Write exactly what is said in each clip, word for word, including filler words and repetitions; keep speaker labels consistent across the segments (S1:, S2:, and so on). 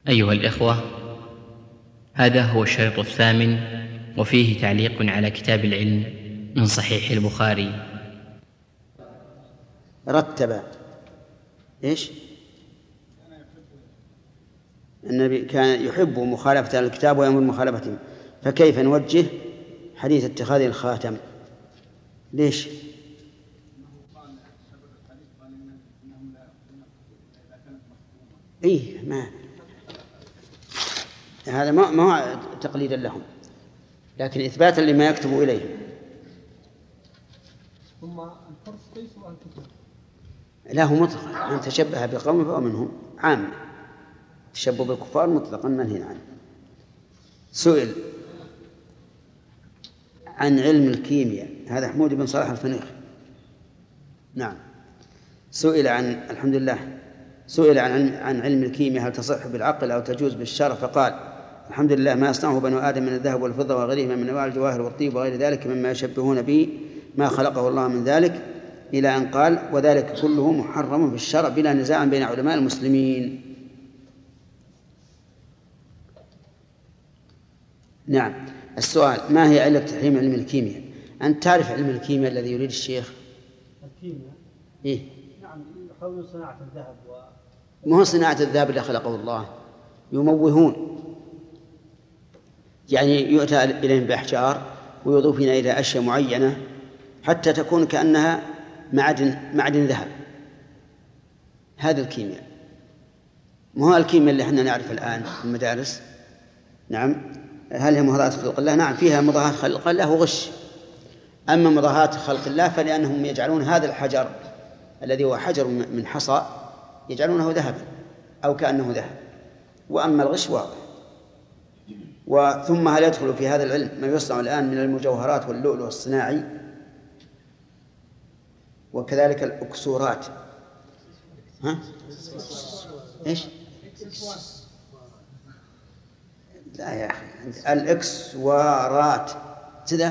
S1: أيها الإخوة، هذا هو الشريط الثامن وفيه تعليق على كتاب العلم من صحيح البخاري.
S2: رتب إيش؟ النبي كان يحب مخالفة الكتاب ويأمر مخالفتهم، فكيف نوجه حديث اتخاذ الخاتم؟ ليش؟ إيه ما هذا ما ما هو تقليدا لهم، لكن إثباتا لما يكتب إليهم.
S3: ثم الفرس ليس أن تكتب
S2: له مطلقا، من تشبه بقوم فهو منهم، عام تشبه بالكفار مطلقا منهي عنه. سئل عن علم الكيمياء، هذا حمود بن صالح الفنيخ، نعم، سئل عن الحمد لله سئل عن عن علم الكيمياء هل تصح بالعقل أو تجوز بالشرع، فقال: الحمد لله ما يصنعه بنو آدم من الذهب والفضة وغيرهما من أنواع الجواهر والطيب وغير ذلك مما يشبهون به ما خلقه الله من ذلك، إلى أن قال: وذلك كله محرم في الشرع بلا نزاع بين علماء المسلمين. نعم. السؤال: ما هي علة تحريم علم الكيمياء؟ أنت تعرف علم الكيمياء الذي يريد الشيخ؟
S3: الكيمياء
S2: إيه؟
S3: نعم، يحاولون صناعة الذهب و...
S2: ما هو صناعة الذهب اللي خلقه الله، يموهون، يعني يؤتى إليهم بأحجار ويضيفون إلى أشياء معينة حتى تكون كأنها معدن معدن ذهب. هذا الكيمياء، ما هو الكيمياء اللي احنا نعرف الآن في المدارس. نعم. هل هي مضاهاة خلق الله؟ نعم، فيها مضاهاة خلق الله وغش. أما مضاهاة خلق الله فلأنهم يجعلون هذا الحجر الذي هو حجر من حصى يجعلونه ذهبا أو كأنه ذهب. وأما الغش واضح. وثم هل يدخل في هذا العلم ما يصنع الآن من المجوهرات واللؤلؤ الصناعي، وكذلك الأكسورات؟ ها؟ إيش؟ لا يا أخي، الإكسوارات كذا.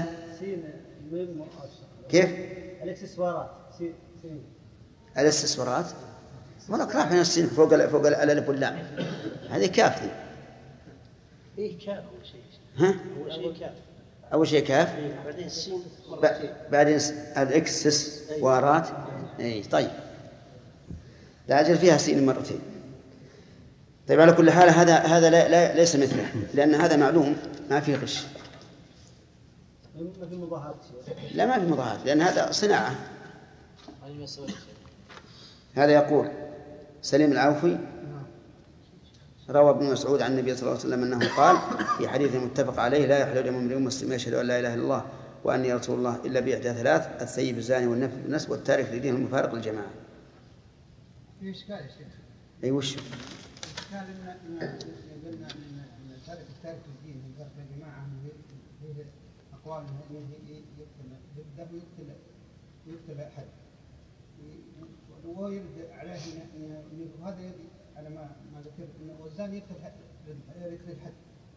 S2: كيف؟
S3: الإكسسوارات.
S2: الاستسوارات ولك راح من السين فوق فوق الألف واللام، هذه كاف.
S3: إيه كاف أول شيء.
S2: ها؟
S3: أول شيء كاف.
S2: أول شيء كاف.
S3: بعدين السين.
S2: بعدين الإكسسوارات. إيه طيب. لا أجل فيها سين مرتين. طيب على كل حال هذا هذا لا, لا ليس مثله، لأن هذا معلوم ما فيه غش.
S3: ما في مضاهاة.
S2: لا ما في مضاهاة، لأن هذا صناعة. هذا يقول سليم العوفي روى ابن مسعود عن النبي صلى الله عليه وسلم أنه قال في حديث متفق عليه: لا يحل دم امرئ مسلم يشهد أن لا إله إلا الله وأني رسول الله إلا بإحدى ثلاث: الثيب الزاني والنفس بالنفس والتارك لدينه المفارق للجماعة.
S3: ايش قال يا شيخ؟
S2: أي وش؟
S3: قال إن قلنا إن التارك التارك للدين المفارق للجماعة هي أقوال هي يقتل يقتل يقتل أحد، وهو يرد عليه إن هذا يدي على ما ما ذكر إنه الزاني يقتل يقتل الحد.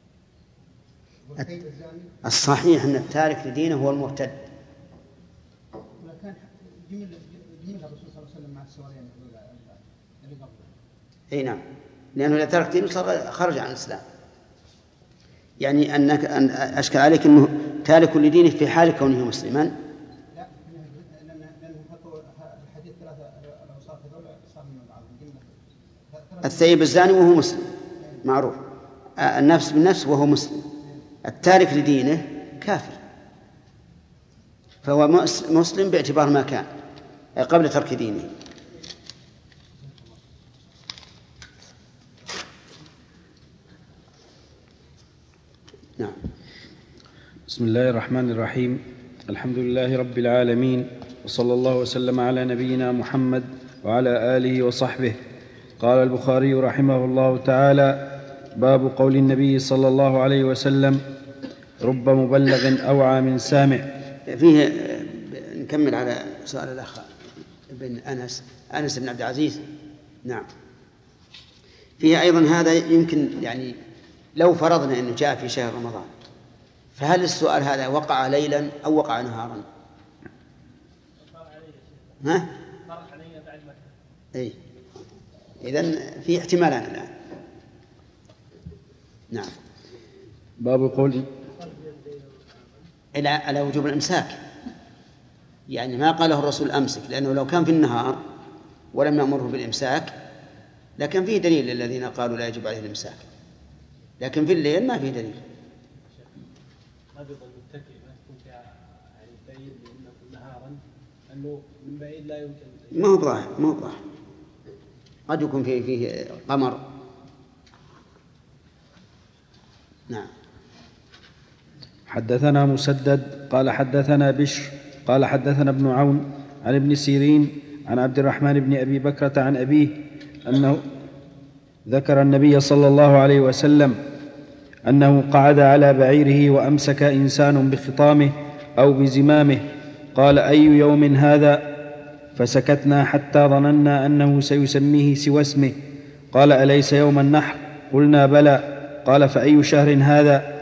S2: الصحيح أن التارك لدينه هو المرتد.
S3: ولكن جمل جمل الرسول صلى الله عليه وسلم مع السوريين اللي قبله.
S2: أي نعم، لأنه إذا ترك دينه خرج عن الإسلام. يعني أنك أن أشكل عليك أنه تارك لدينه في حال كونه مسلما.
S3: لا، لأنه حطوا الحديث ثلاثة الأوصاف هذول صار من بعضهم.
S2: الثيب الزاني وهو مسلم معروف، النفس بالنفس وهو مسلم، التارك لدينه كافر، فهو مسلم باعتبار ما كان قبل ترك دينه. نعم.
S4: بسم الله الرحمن الرحيم. الحمد لله رب العالمين، وصلى الله وسلم على نبينا محمد وعلى آله وصحبه. قال البخاري رحمه الله تعالى: باب قول النبي صلى الله عليه وسلم: رب مبلغ أوعى من سامع.
S2: فيه نكمل على سؤال الأخ بن أنس أنس بن عبد العزيز. نعم. فيه أيضا هذا يمكن، يعني لو فرضنا أنه جاء في شهر رمضان، فهل السؤال هذا وقع ليلا أو وقع نهارا؟ ها؟ أي إذن في احتمالان الآن. نعم.
S4: باب قول
S2: إلى على وجوب الإمساك، يعني ما قاله الرسول أمسك، لأنه لو كان في النهار ولم يأمره بالإمساك لكن فيه دليل للذين قالوا لا يجب عليه الإمساك، لكن في الليل ما فيه دليل.
S5: قد يظل متكئ ما تكون فيها يعني بعيد لأنه نهارا أنه من بعيد لا يمكن.
S2: ما هو ظاهر، ما هو ظاهر، قد يكون فيه فيه قمر. نعم.
S4: حدثنا مسدد قال حدثنا بشر قال حدثنا ابن عون عن ابن سيرين عن عبد الرحمن بن أبي بكرة عن أبيه أنه ذكر النبي صلى الله عليه وسلم أنه قعد على بعيره وأمسك إنسان بخطامه أو بزمامه، قال أي يوم هذا؟ فسكتنا حتى ظننا أنه سيسميه سوى اسمه، قال أليس يوم النحر؟ قلنا بلى، قال فأي شهر هذا؟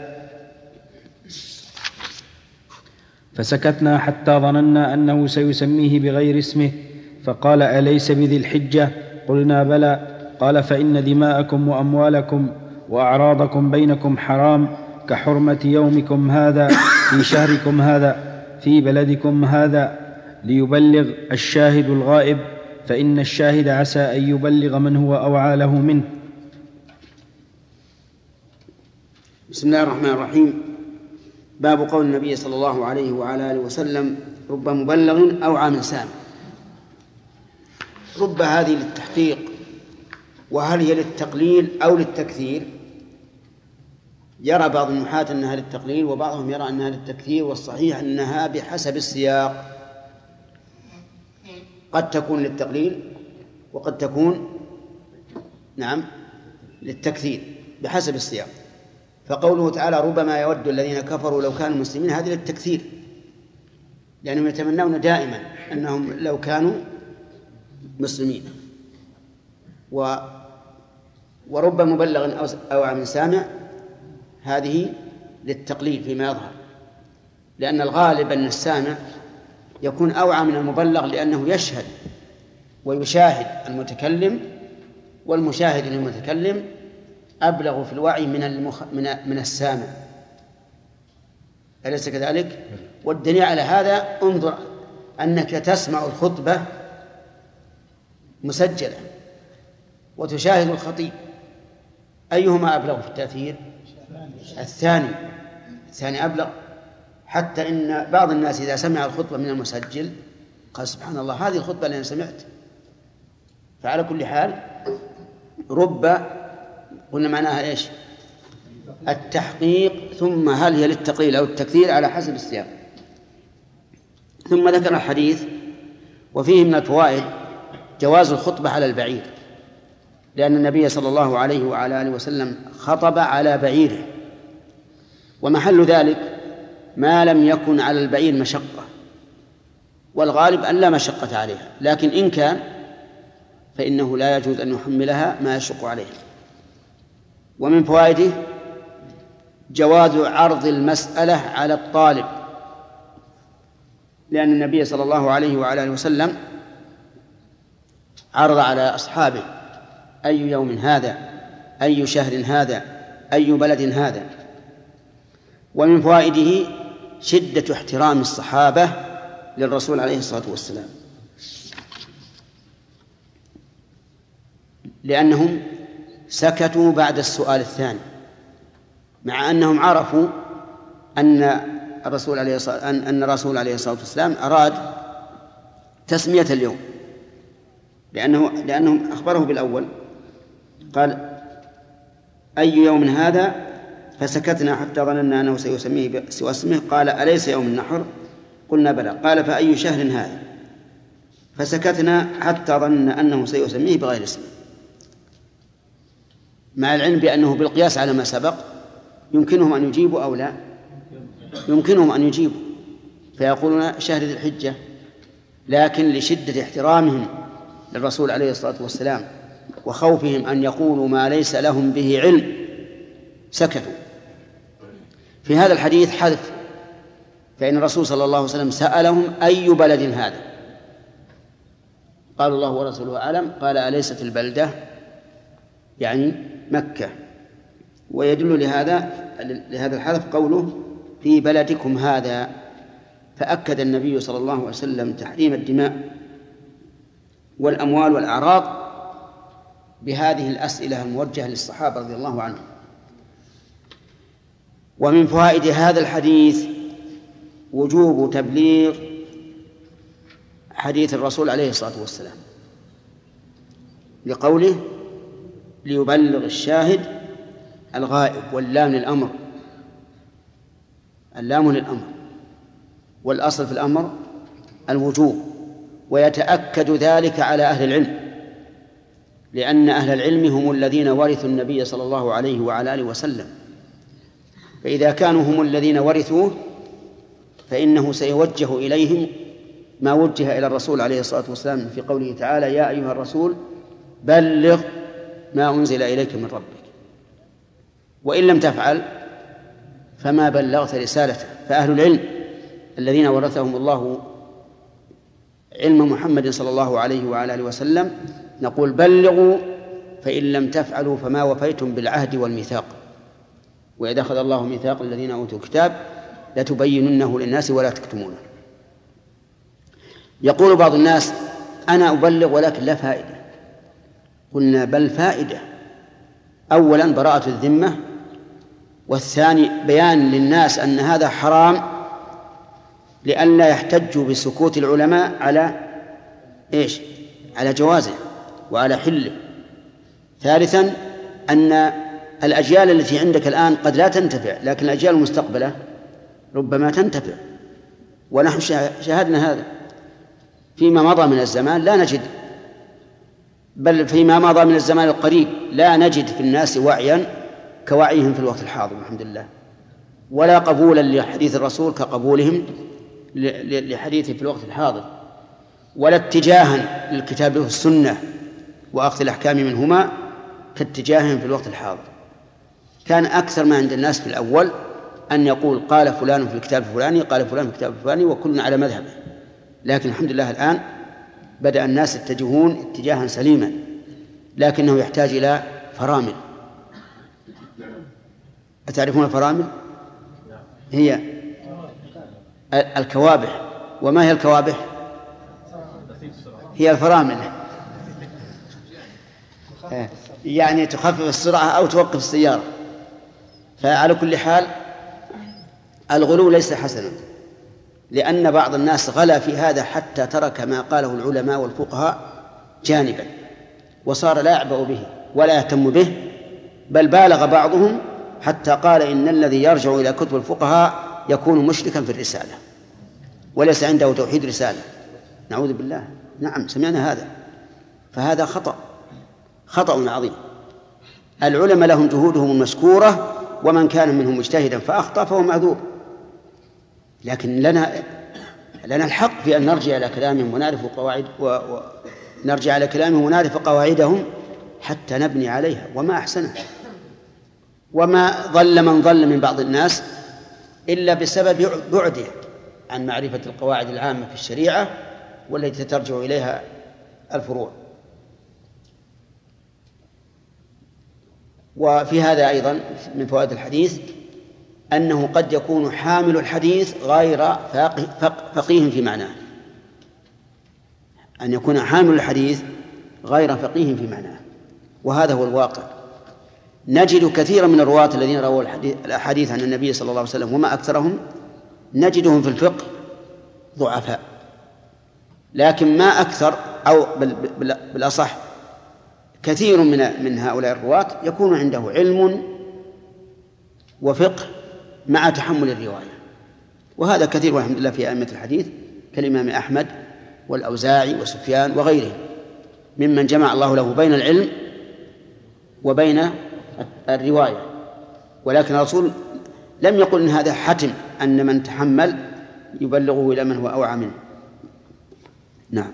S4: فسكتنا حتى ظننا أنه سيسميه بغير اسمه، فقال أليس بذي الحجة؟ قلنا بلى، قال فإن دماءكم وأموالكم وأعراضكم بينكم حرام كحرمة يومكم هذا في شهركم هذا في بلدكم هذا، ليبلغ الشاهد الغائب، فإن الشاهد عسى أن يبلغ من هو أوعى له منه.
S2: بسم الله الرحمن الرحيم. باب قول النبي صلى الله عليه وعلى آله وسلم رب مبلغ أوعى من سامع. رب هذه للتحقيق، وهل هي للتقليل أو للتكثير؟ يرى بعض النحاة أنها للتقليل وبعضهم يرى أنها للتكثير، والصحيح أنها بحسب السياق، قد تكون للتقليل وقد تكون نعم للتكثير بحسب السياق. فقوله تعالى ربما يود الذين كفروا لو كانوا مسلمين، هذه للتكثير، لأنهم يتمنون دائما أنهم لو كانوا مسلمين. و ورب مبلغ أوعى من سامع هذه للتقليل فيما يظهر، لأن الغالب أن السامع يكون أوعى من المبلغ، لأنه يشهد ويشاهد المتكلم، والمشاهد للمتكلم أبلغ في الوعي من المخ... من من السامع، أليس كذلك؟ والدليل على هذا انظر أنك تسمع الخطبة مسجلة وتشاهد الخطيب، أيهما أبلغ في التأثير؟ الثاني الثاني أبلغ، حتى إن بعض الناس إذا سمع الخطبة من المسجل قال سبحان الله هذه الخطبة اللي أنا سمعت. فعلى كل حال رب قلنا معناها إيش؟ التحقيق، ثم هل هي للتقليل أو التكثير على حسب السياق. ثم ذكر الحديث وفيه من الفوائد جواز الخطبة على البعير، لأن النبي صلى الله عليه وعلى آله وسلم خطب على بعيره، ومحل ذلك ما لم يكن على البعير مشقة، والغالب أن لا مشقة عليها، لكن إن كان فإنه لا يجوز أن يحملها ما يشق عليه. ومن فوائده جواز عرض المسألة على الطالب، لأن النبي صلى الله عليه وعلى آله وسلم عرض على أصحابه أي يوم هذا، أي شهر هذا، أي بلد هذا. ومن فوائده شدة احترام الصحابة للرسول عليه الصلاة والسلام، لأنهم سكتوا بعد السؤال الثاني، مع أنهم عرفوا أن الرسول عليه الصلاة أن الرسول عليه الصلاة والسلام أراد تسمية اليوم، لأنه لأنهم أخبره بالأول قال أي يوم هذا؟ فسكتنا حتى ظننا أنه سيسميه سوى اسمه، قال أليس يوم النحر؟ قلنا بلى، قال فأي شهر هذا؟ فسكتنا حتى ظننا أنه سيسميه بغير اسمه، مع العلم بأنه بالقياس على ما سبق يمكنهم أن يجيبوا أو لا، يمكنهم أن يجيبوا فيقولون شهر ذي الحجة، لكن لشدة احترامهم للرسول عليه الصلاة والسلام وخوفهم أن يقولوا ما ليس لهم به علم سكتوا. في هذا الحديث حذف، فإن الرسول صلى الله عليه وسلم سألهم أي بلد هذا؟ قال الله ورسوله أعلم، قال أليست البلدة يعني مكة. ويدل لهذا لهذا الحذف قوله في بلدكم هذا، فأكد النبي صلى الله عليه وسلم تحريم الدماء والأموال والأعراض بهذه الأسئلة الموجهة للصحابة رضي الله عنهم. ومن فوائد هذا الحديث وجوب تبليغ حديث الرسول عليه الصلاة والسلام، لقوله ليبلغ الشاهد الغائب، واللام للأمر، اللام للأمر، والأصل في الأمر الوجوب، ويتأكد ذلك على أهل العلم، لأن أهل العلم هم الذين ورثوا النبي صلى الله عليه وعلى آله وسلم، فإذا كانوا هم الذين ورثوه فإنه سيوجه إليهم ما وجه إلى الرسول عليه الصلاة والسلام في قوله تعالى يا أيها الرسول بلغ ما أنزل إليك من ربك، وإن لم تفعل فما بلغت رسالته. فأهل العلم الذين ورثهم الله علم محمد صلى الله عليه وعلى آله وسلم نقول بلغوا، فإن لم تفعلوا فما وفيتم بالعهد والميثاق، وإذا أخذ الله ميثاق الذين أوتوا الكتاب لتبيننه للناس ولا تكتمونه. يقول بعض الناس أنا أبلغ ولكن لا فائدة. قلنا بل فائدة. أولا براءة الذمة، والثاني بيان للناس أن هذا حرام لئلا يحتجوا بسكوت العلماء على إيش؟ على جوازه وعلى حله. ثالثا أن الأجيال التي عندك الآن قد لا تنتفع، لكن الأجيال المستقبلة ربما تنتفع، ونحن شاهدنا هذا فيما مضى من الزمان. لا نجد، بل فيما مضى من الزمان القريب لا نجد في الناس وعيا كوعيهم في الوقت الحاضر الحمد لله، ولا قبولا لحديث الرسول كقبولهم لحديثه في الوقت الحاضر، ولا اتجاها للكتاب والسنة وأخذ الأحكام منهما كاتجاههم في الوقت الحاضر. كان أكثر ما عند الناس في الأول أن يقول قال فلان في الكتاب الفلاني قال فلان في الكتاب الفلاني وكلنا على مذهبه، لكن الحمد لله الآن بدأ الناس يتجهون اتجاها سليما، لكنه يحتاج إلى فرامل. أتعرفون الفرامل؟ هي الكوابح. وما هي الكوابح؟ هي الفرامل، يعني تخفف السرعة أو توقف السيارة. فعلى كل حال الغلو ليس حسنا، لأن بعض الناس غلا في هذا حتى ترك ما قاله العلماء والفقهاء جانبا، وصار لا يعبأ به ولا يهتم به، بل بالغ بعضهم حتى قال إن الذي يرجع إلى كتب الفقهاء يكون مشركا في الرسالة وليس عنده توحيد رسالة. نعوذ بالله. نعم سمعنا هذا، فهذا خطأ خطأ عظيم. العلماء لهم جهودهم المشكورة، ومن كان منهم مجتهدا فأخطأ فهو معذور، لكن لنا لنا الحق في أن نرجع إلى كلامهم ونعرف قواعد ونرجع إلى كلامهم ونعرف قواعدهم حتى نبني عليها، وما أحسنها. وما ضل من ضل من بعض الناس إلا بسبب بعده عن معرفة القواعد العامة في الشريعة والتي ترجع إليها الفروع. وفي هذا أيضا من فوائد الحديث أنه قد يكون حامل الحديث غير فقيه في معناه، أن يكون حامل الحديث غير فقيه في معناه، وهذا هو الواقع. نجد كثيرا من الرواة الذين رووا الأحاديث عن النبي صلى الله عليه وسلم وما أكثرهم نجدهم في الفقه ضعفاء، لكن ما أكثر أو بالأصح كثير من من هؤلاء الرواة يكون عنده علم وفقه مع تحمل الرواية، وهذا كثير والحمد لله في أئمة الحديث كالإمام أحمد والأوزاعي وسفيان وغيرهم ممن جمع الله له بين العلم وبين الرواية. ولكن الرسول لم يقل إن هذا حتم أن من تحمل يبلغه إلى من هو أوعى منه. نعم.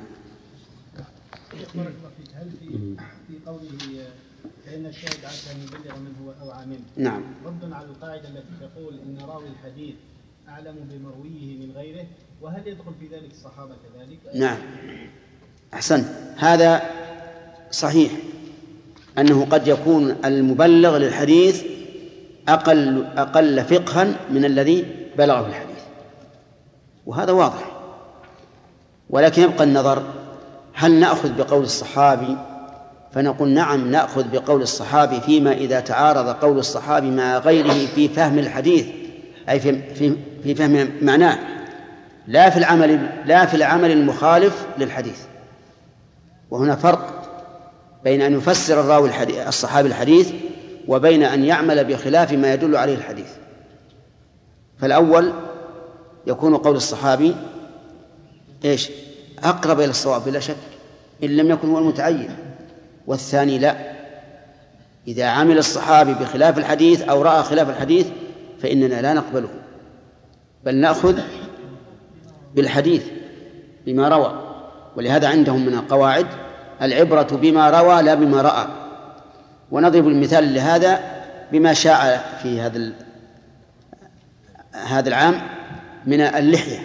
S5: هل في في قوله فإن الشاهد عسى أن يبلغ من هو أوعى منه
S2: نعم
S5: رد على القاعدة التي تقول إن راوي الحديث أعلم بمرويه من غيره، وهل يدخل في ذلك الصحابة كذلك؟
S2: نعم أحسن، هذا صحيح أنه قد يكون المبلغ للحديث أقل أقل فقها من الذي بلغه الحديث، وهذا واضح. ولكن يبقى النظر، هل نأخذ بقول الصحابي فنقول نعم نأخذ بقول الصحابي فيما إذا تعارض قول الصحابي مع غيره في فهم الحديث، أي في في في فهم معناه، لا في العمل لا في العمل المخالف للحديث. وهنا فرق بين أن يفسر الراوي الحديث الصحابي الحديث وبين أن يعمل بخلاف ما يدل عليه الحديث. فالأول يكون قول الصحابي إيش أقرب إلى الصواب بلا شك إن لم يكن هو المتعين، والثاني لا، إذا عمل الصحابي بخلاف الحديث أو رأى خلاف الحديث فإننا لا نقبله، بل نأخذ بالحديث بما روى. ولهذا عندهم من القواعد العبرة بما روى لا بما رأى. ونضرب المثال لهذا بما شاع في هذا هذا العام من اللحية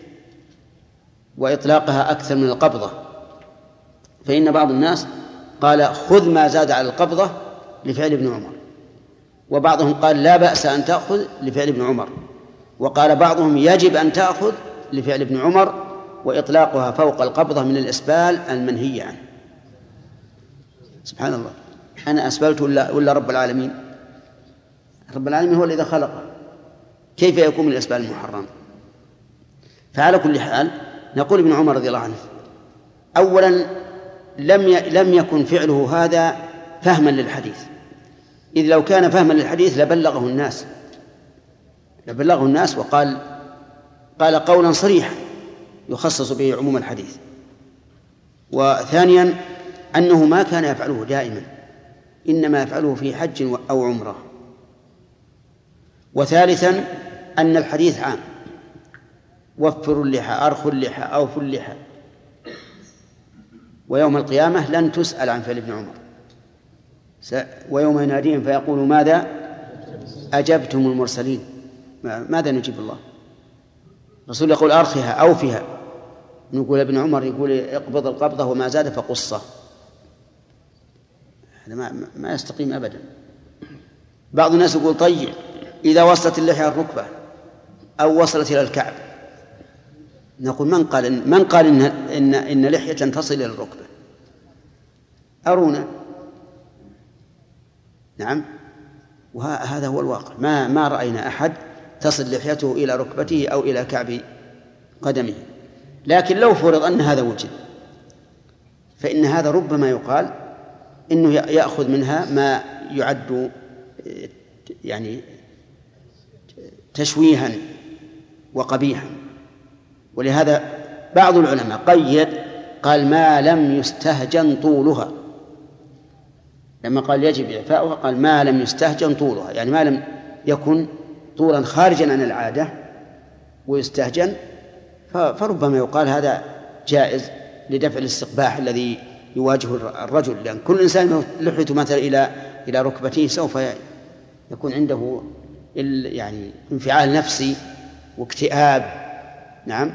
S2: وإطلاقها أكثر من القبضة، فإن بعض الناس قال خذ ما زاد على القبضة لفعل ابن عمر، وبعضهم قال لا بأس أن تأخذ لفعل ابن عمر، وقال بعضهم يجب أن تأخذ لفعل ابن عمر، وإطلاقها فوق القبضة من الإسبال المنهي عنه. سبحان الله، أنا أسبلت ولا, ولا رب العالمين؟ رب العالمين هو الذي خلقه، كيف يكون الإسبال المحرم؟ فعلى كل حال نقول ابن عمر رضي الله عنه أولا لم لم يكن فعله هذا فهما للحديث، إذ لو كان فهما للحديث لبلغه الناس لبلغه الناس وقال قال قولا صريحا يخصص به عموم الحديث. وثانيا أنه ما كان يفعله دائما، إنما يفعله في حج أو عمرة. وثالثا أن الحديث عام، وفروا اللحى، أرخوا اللحى، أوفوا اللحى، ويوم القيامة لن تسأل عن فعل ابن عمر. ويوم يناديهم فيقول ماذا أجبتم المرسلين، ماذا نجيب الله؟ الرسول يقول أرخها أوفها، نقول ابن عمر يقول اقبض القبضة وما زاد فقصه. هذا ما, ما يستقيم أبدا. بعض الناس يقول طيب إذا وصلت اللحية الركبة أو وصلت إلى الكعب، نقول من قال إن, من قال إن, إن, إن لحية تصل إلى الركبة؟ أرونا. نعم، وهذا هو الواقع، ما, ما رأينا أحد تصل لحيته إلى ركبته أو إلى كعب قدمه. لكن لو فرض أن هذا وجد فإن هذا ربما يقال إنه يأخذ منها ما يعد يعني تشويها وقبيحا. ولهذا بعض العلماء قيد قال ما لم يستهجن طولها، لما قال يجب إعفاؤها قال ما لم يستهجن طولها، يعني ما لم يكن طولا خارجا عن العادة ويستهجن، فربما يقال هذا جائز لدفع الاستقباح الذي يواجه الرجل، لأن كل إنسان لحيته مثلا إلى إلى ركبته سوف يكون عنده يعني انفعال نفسي واكتئاب. نعم،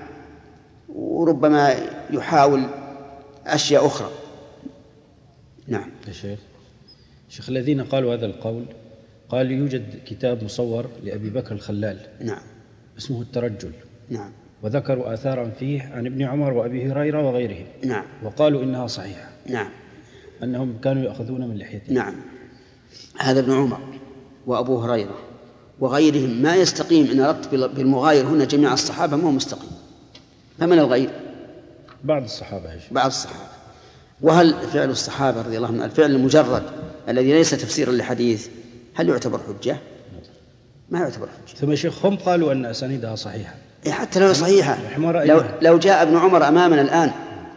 S2: وربما يحاول أشياء أخرى. نعم
S4: يا شيخ. شيخ الذين قالوا هذا القول قال يوجد كتاب مصور لأبي بكر الخلال
S2: نعم
S4: اسمه الترجل،
S2: نعم،
S4: وذكروا آثارا فيه عن ابن عمر وأبي هريرة وغيرهم،
S2: نعم،
S4: وقالوا إنها صحيحة،
S2: نعم،
S4: أنهم كانوا يأخذون من لحيتهم.
S2: نعم، هذا ابن عمر وأبو هريرة وغيرهم ما يستقيم إن أردت بالمغاير هنا جميع الصحابة ما هو مستقيم. فمن الغير؟
S4: بعض الصحابة.
S2: بعض الصحابة. وهل فعل الصحابة رضي الله عنهم الفعل المجرد الذي ليس تفسيرا لحديث هل يعتبر حجة؟ ما يعتبر حجة.
S4: ثم شيخ هم قالوا أن أسانيدها صحيحة.
S2: حتى لو صحيحة، لو, لو جاء ابن عمر أمامنا الآن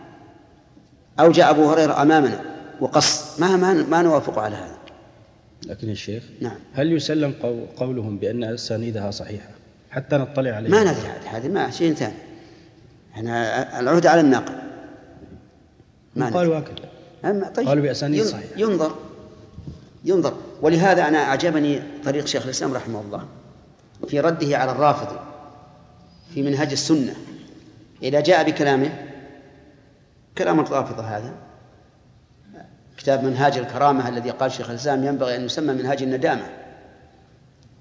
S2: أو جاء أبو هريرة أمامنا وقص ما ما, ما نوافق على هذا.
S4: لكن الشيخ
S2: نعم.
S4: هل يسلم قولهم بأن أسانيدها صحيحة حتى نطلع عليها؟
S2: ما ندري، هذا ما شيء ثاني، احنا العهد على الناقل.
S4: ما قالوا هكذا،
S2: طيب
S4: قالوا بأسانيد صحيحة.
S2: ينظر ينظر ولهذا أنا أعجبني طريق شيخ الإسلام رحمه الله في رده على الرافضي في منهج السنة. إذا جاء بكلامه كلام الرافضة هذا كتاب منهاج الكرامة الذي قال شيخ الإسلام ينبغي أن يسمى منهاج الندامة،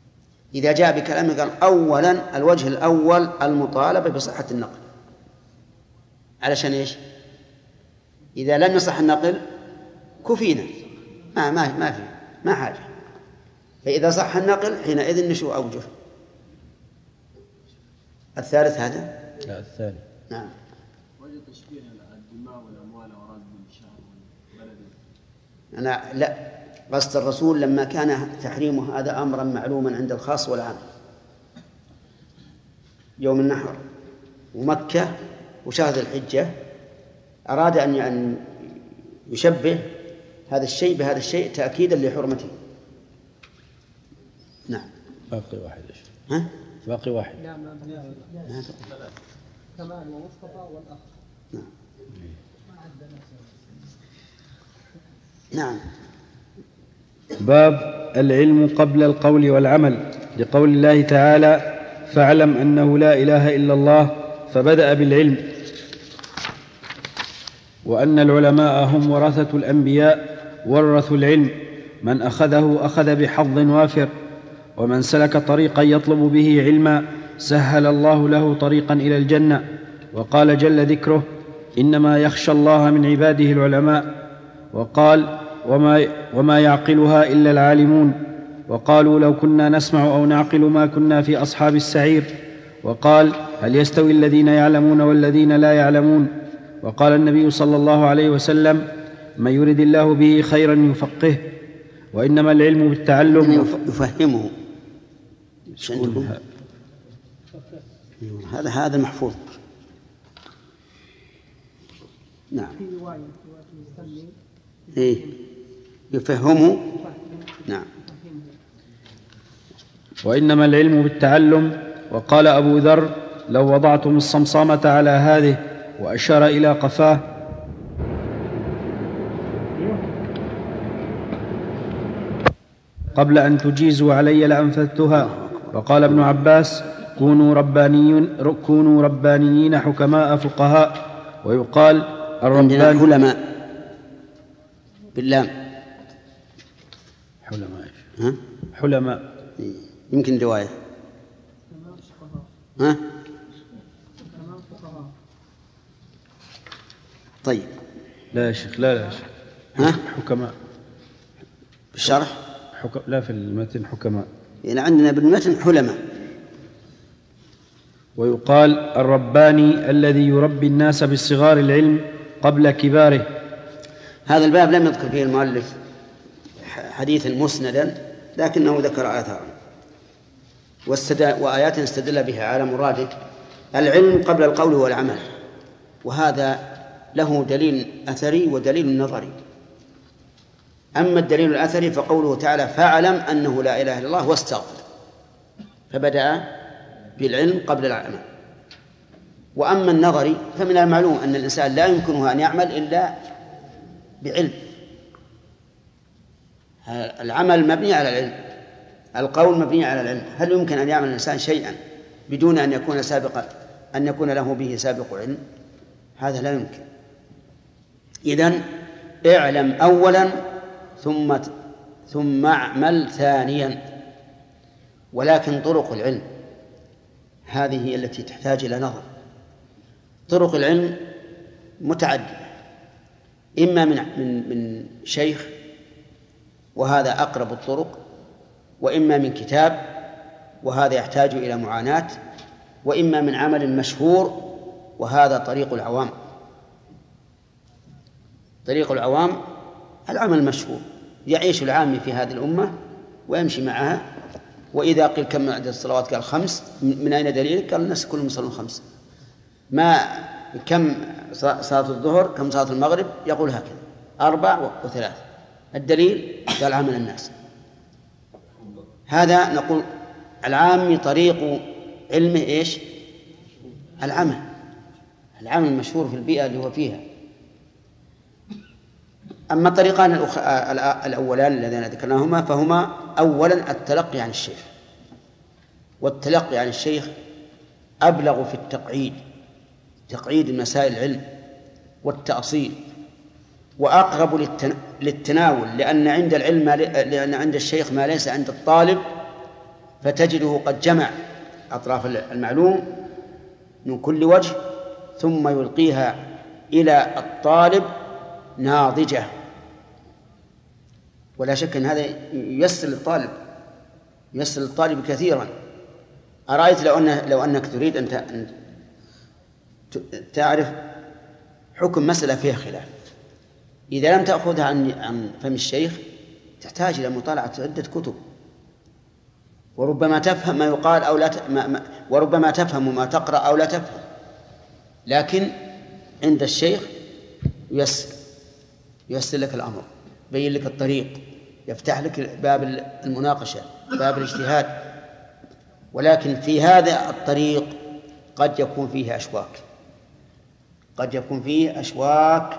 S2: إذا جاء بكلامه قال أولا الوجه الأول المطالبة بصحة النقل، علشان إيش؟ إذا لم يصح النقل كفينا، ما ما ما في ما حاجة. فإذا صح النقل حينئذ نشوء أوجه. الثالث هذا؟
S4: لا الثاني.
S2: نعم.
S5: وجد تشبيه الدماء والأموال وأراضي الشهر والبلد.
S2: أنا لا، قصد الرسول لما كان تحريم هذا أمرا معلوما عند الخاص والعام، يوم النحر ومكة وشهر الحجة، أراد أن يشبه هذا الشيء بهذا الشيء تأكيدا لحرمته. نعم.
S4: باقي واحد إيش؟
S2: ها؟
S4: باقي واحد.
S3: لا ما لا كمال ومصطفى والأخ.
S2: نعم. نعم.
S4: باب العلم قبل القول والعمل، لقول الله تعالى: فاعلم أنه لا إله إلا الله، فبدأ بالعلم، وأن العلماء هم ورثة الأنبياء ورثوا العلم، من أخذه أخذ بحظ وافر، ومن سلك طريقا يطلب به علما سهل الله له طريقا إلى الجنة. وقال جل ذكره: إنما يخشى الله من عباده العلماء. وقال: وما, وما يعقلها إلا العالمون. وقالوا: لو كنا نسمع أو نعقل ما كنا في أصحاب السعير. وقال: هل يستوي الذين يعلمون والذين لا يعلمون؟ وقال النبي صلى الله عليه وسلم: من يرد الله به خيرا يفقهه. وإنما العلم بالتعلم.
S2: يفهمه. هذا هذا محفوظ. نعم. إيه يفهمه. نعم.
S4: وإنما العلم بالتعلم. وقال أبو ذر: لو وضعتم الصمصامة على هذه، وأشار إلى قفاه، قبل أن تجيزوا علي لأنفذتها. وقال ابن عباس: كونوا ربانيين, كونوا ربانيين حكماء فقهاء. ويقال الربان
S2: حلماء باللام.
S4: حلماء.
S2: ها؟
S4: حلماء
S2: يمكن رواية. ها؟ طيب.
S4: لا يا شيخ، لا لا يا شيخ.
S2: ها؟
S4: حكماء
S2: بالشرح.
S4: حكم... لا في المتن حكماء.
S2: يعني عندنا بالمتن حلماء.
S4: ويقال الرباني الذي يربي الناس بصغار العلم قبل كباره.
S2: هذا الباب لم يذكر فيه المؤلف حديثا مسندا، لكنه ذكر آثارا وآيات استدل بها على مراده العلم قبل القول والعمل، وهذا له دليل أثري ودليل نظري. أما الدليل الأثري فقوله تعالى: فاعلم أنه لا إله إلا الله واستغفر، فبدأ بالعلم قبل العمل. وأما النظري فمن المعلوم أن الإنسان لا يمكنه أن يعمل إلا بعلم. العمل مبني على العلم، القول مبني على العلم. هل يمكن أن يعمل الإنسان شيئا بدون أن يكون سابقا أن يكون له به سابق علم؟ هذا لا يمكن. إذن اعلم أولا ثم ثم اعمل ثانيا. ولكن طرق العلم هذه هي التي تحتاج إلى نظر. طرق العلم متعددة، إما من من من شيخ وهذا أقرب الطرق، وإما من كتاب وهذا يحتاج إلى معاناة، وإما من عمل مشهور وهذا طريق العوام. طريق العوام العمل المشهور، يعيش العامي في هذه الأمة ويمشي معها، وإذا قيل كم عدد الصلوات قال خمس، من أين دليلك؟ قال الناس كلهم يصلون خمس. ما كم صلاة الظهر، كم صلاة المغرب؟ يقول هكذا أربع وثلاث. الدليل قال عمل الناس. هذا نقول العامي طريق علمه إيش؟ العمل، العمل المشهور في البيئة اللي هو فيها. أما الطريقان الأولان الذين ذكرناهما فهما أولا التلقي عن الشيخ، والتلقي عن الشيخ أبلغ في التقعيد، تقعيد مسائل العلم والتأصيل، وأقرب للتناول، لأن عند العلم لأن عند الشيخ ما ليس عند الطالب فتجده قد جمع أطراف المعلوم من كل وجه ثم يلقيها إلى الطالب ناضجة. ولا شك أن هذا ييسر للطالب ييسر للطالب كثيرا. أرأيت لو, أن لو أنك تريد أن تعرف حكم مسألة فيها خلاف، إذا لم تأخذها عن فم الشيخ تحتاج إلى مطالعة عدة كتب، وربما تفهم ما يقال أو لا ت... ما... ما... وربما تفهم ما تقرأ أو لا تفهم، لكن عند الشيخ ييسر ييسر لك الأمر، يبين لك الطريق، يفتح لك باب المناقشة، باب الاجتهاد. ولكن في هذا الطريق قد يكون فيه أشواك قد يكون فيه أشواك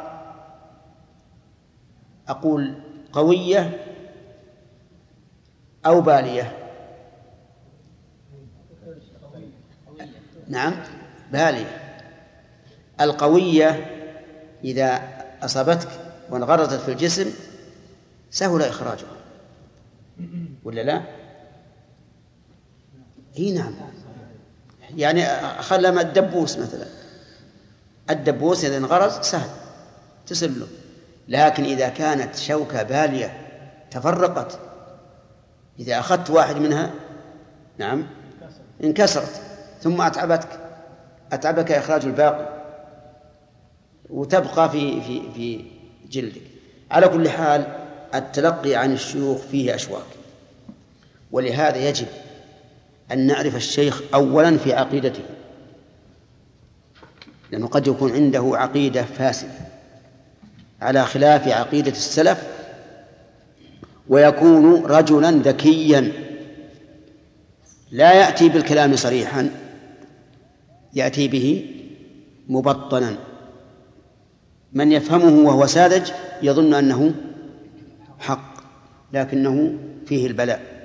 S2: أقول قوية أو بالية. نعم بالية. القوية إذا أصابتك وانغرزت في الجسم سهل إخراجها، ولا لا؟ اي نعم. يعني خلما الدبوس مثلا، الدبوس إذا انغرز سهل تسله، لكن إذا كانت شوكة بالية تفرقت، إذا أخذت واحد منها نعم انكسرت ثم أتعبتك أتعبك إخراج الباقي وتبقى في في في جلدك. على كل حال التلقي عن الشيوخ فيه أشواك، ولهذا يجب أن نعرف الشيخ أولا في عقيدته، لأنه قد يكون عنده عقيدة فاسدة على خلاف عقيدة السلف، ويكون رجلا ذكيا لا يأتي بالكلام صريحا، يأتي به مبطنا، من يفهمه وهو ساذج يظن أنه حق لكنه فيه البلاء.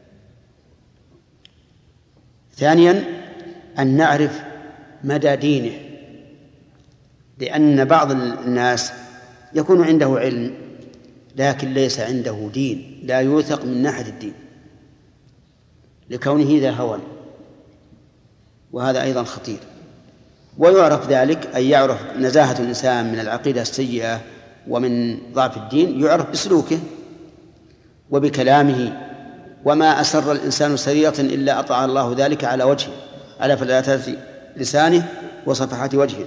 S2: ثانيا أن نعرف مدى دينه، لأن بعض الناس يكون عنده علم لكن ليس عنده دين، لا يوثق من ناحية الدين لكونه ذا هوى، وهذا أيضا خطير. ويعرف ذلك أن يعرف نزاهة الإنسان من العقيدة السيئة ومن ضعف الدين يعرف بسلوكه وبكلامه، وما أسر الإنسان سريرة إلا أطاع الله ذلك على وجهه، على فلاتات لسانه وصفحات وجهه.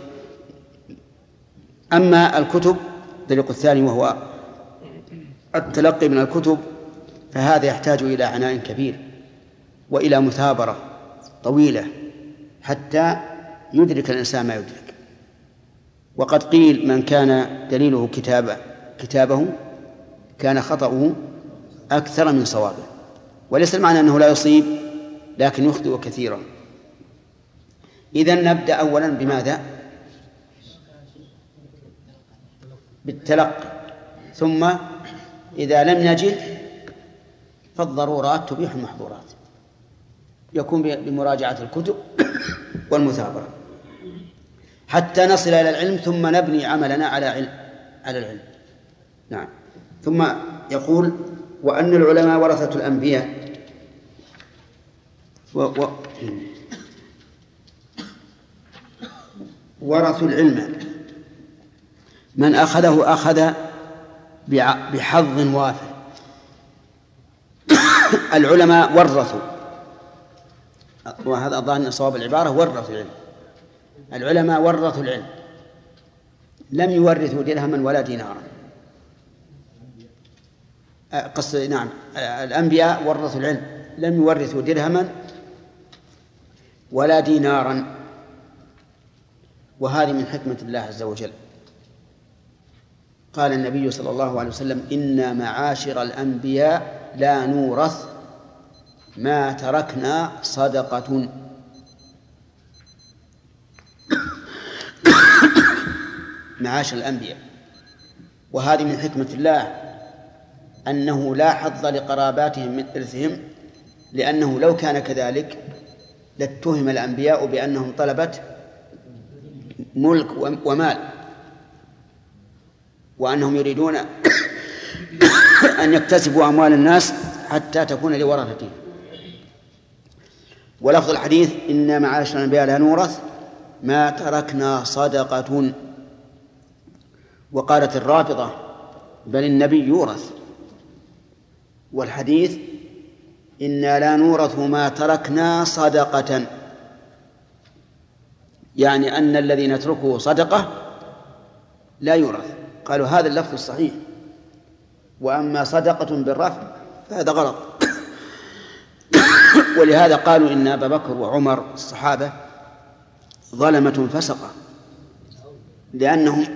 S2: أما الكتب الطريق الثاني وهو التلقي من الكتب، فهذا يحتاج إلى عناء كبير وإلى مثابرة طويلة حتى يدرك الإنسان ما يدرك. وقد قيل من كان دليله كتابه كتابه كان خطأه أكثر من صوابه، وليس المعنى أنه لا يصيب لكن يخطئ كثيرا. إذن نبدأ أولا بماذا؟ بالتلقي، ثم إذا لم نجد فالضرورات تبيح المحظورات، يكون بمراجعة الكتب والمثابرة حتى نصل إلى العلم، ثم نبني عملنا على علم على العلم. نعم. ثم يقول وأن العلماء ورثة الأنبياء و... و... ورثوا العلم، من أخذه أخذ بحظ وافر. العلماء ورثوا، وهذا ظاهر صواب العبارة، ورثوا العلم. العلماء ورثوا العلم، لم يورثوا درهما ولا دينارا. قصد نعم الأنبياء ورثوا العلم، لم يورثوا درهما ولا دينارا، وهذه من حكمة الله عز وجل. قال النبي صلى الله عليه وسلم إنا معاشر الأنبياء لا نورث ما تركنا صدقة. معاشر الأنبياء، وهذه من حكمة الله أنه لا حظ لقراباتهم من إرثهم، لأنه لو كان كذلك لاتهم الأنبياء بأنهم طلبة ملك ومال، وأنهم يريدون أن يكتسبوا أموال الناس حتى تكون لورثتهم. ولفظ الحديث إن معاشر الأنبياء لا نورث ما تركنا صدقة. وقالت الرافضة بل النبي يورث، والحديث إنا لا نورث ما تركنا صدقة، يعني أن الذي نتركه صدقة لا يورث. قالوا هذا اللفظ الصحيح، وأما صدقة بالرفع فهذا غلط. ولهذا قالوا إن أبا بكر وعمر الصحابة ظلمة فسقة، لأنهم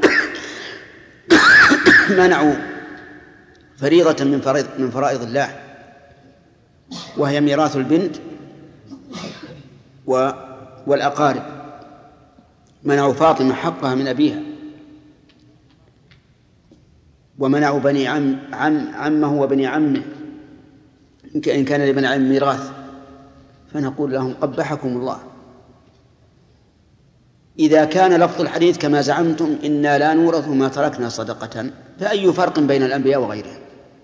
S2: منعوا فريضة من فرائض من فرائض الله، وهي ميراث البنت والأقارب. منعوا فاطمة حقها من أبيها، ومنعوا بني عم عم عمه وبني عمه إن كان لبني عم ميراث. فنقول لهم قبحكم الله. إذا كان لفظ الحديث كما زعمتم إنا لا نورث ما تركنا صدقة، فأي فرق بين الأنبياء وغيرهم؟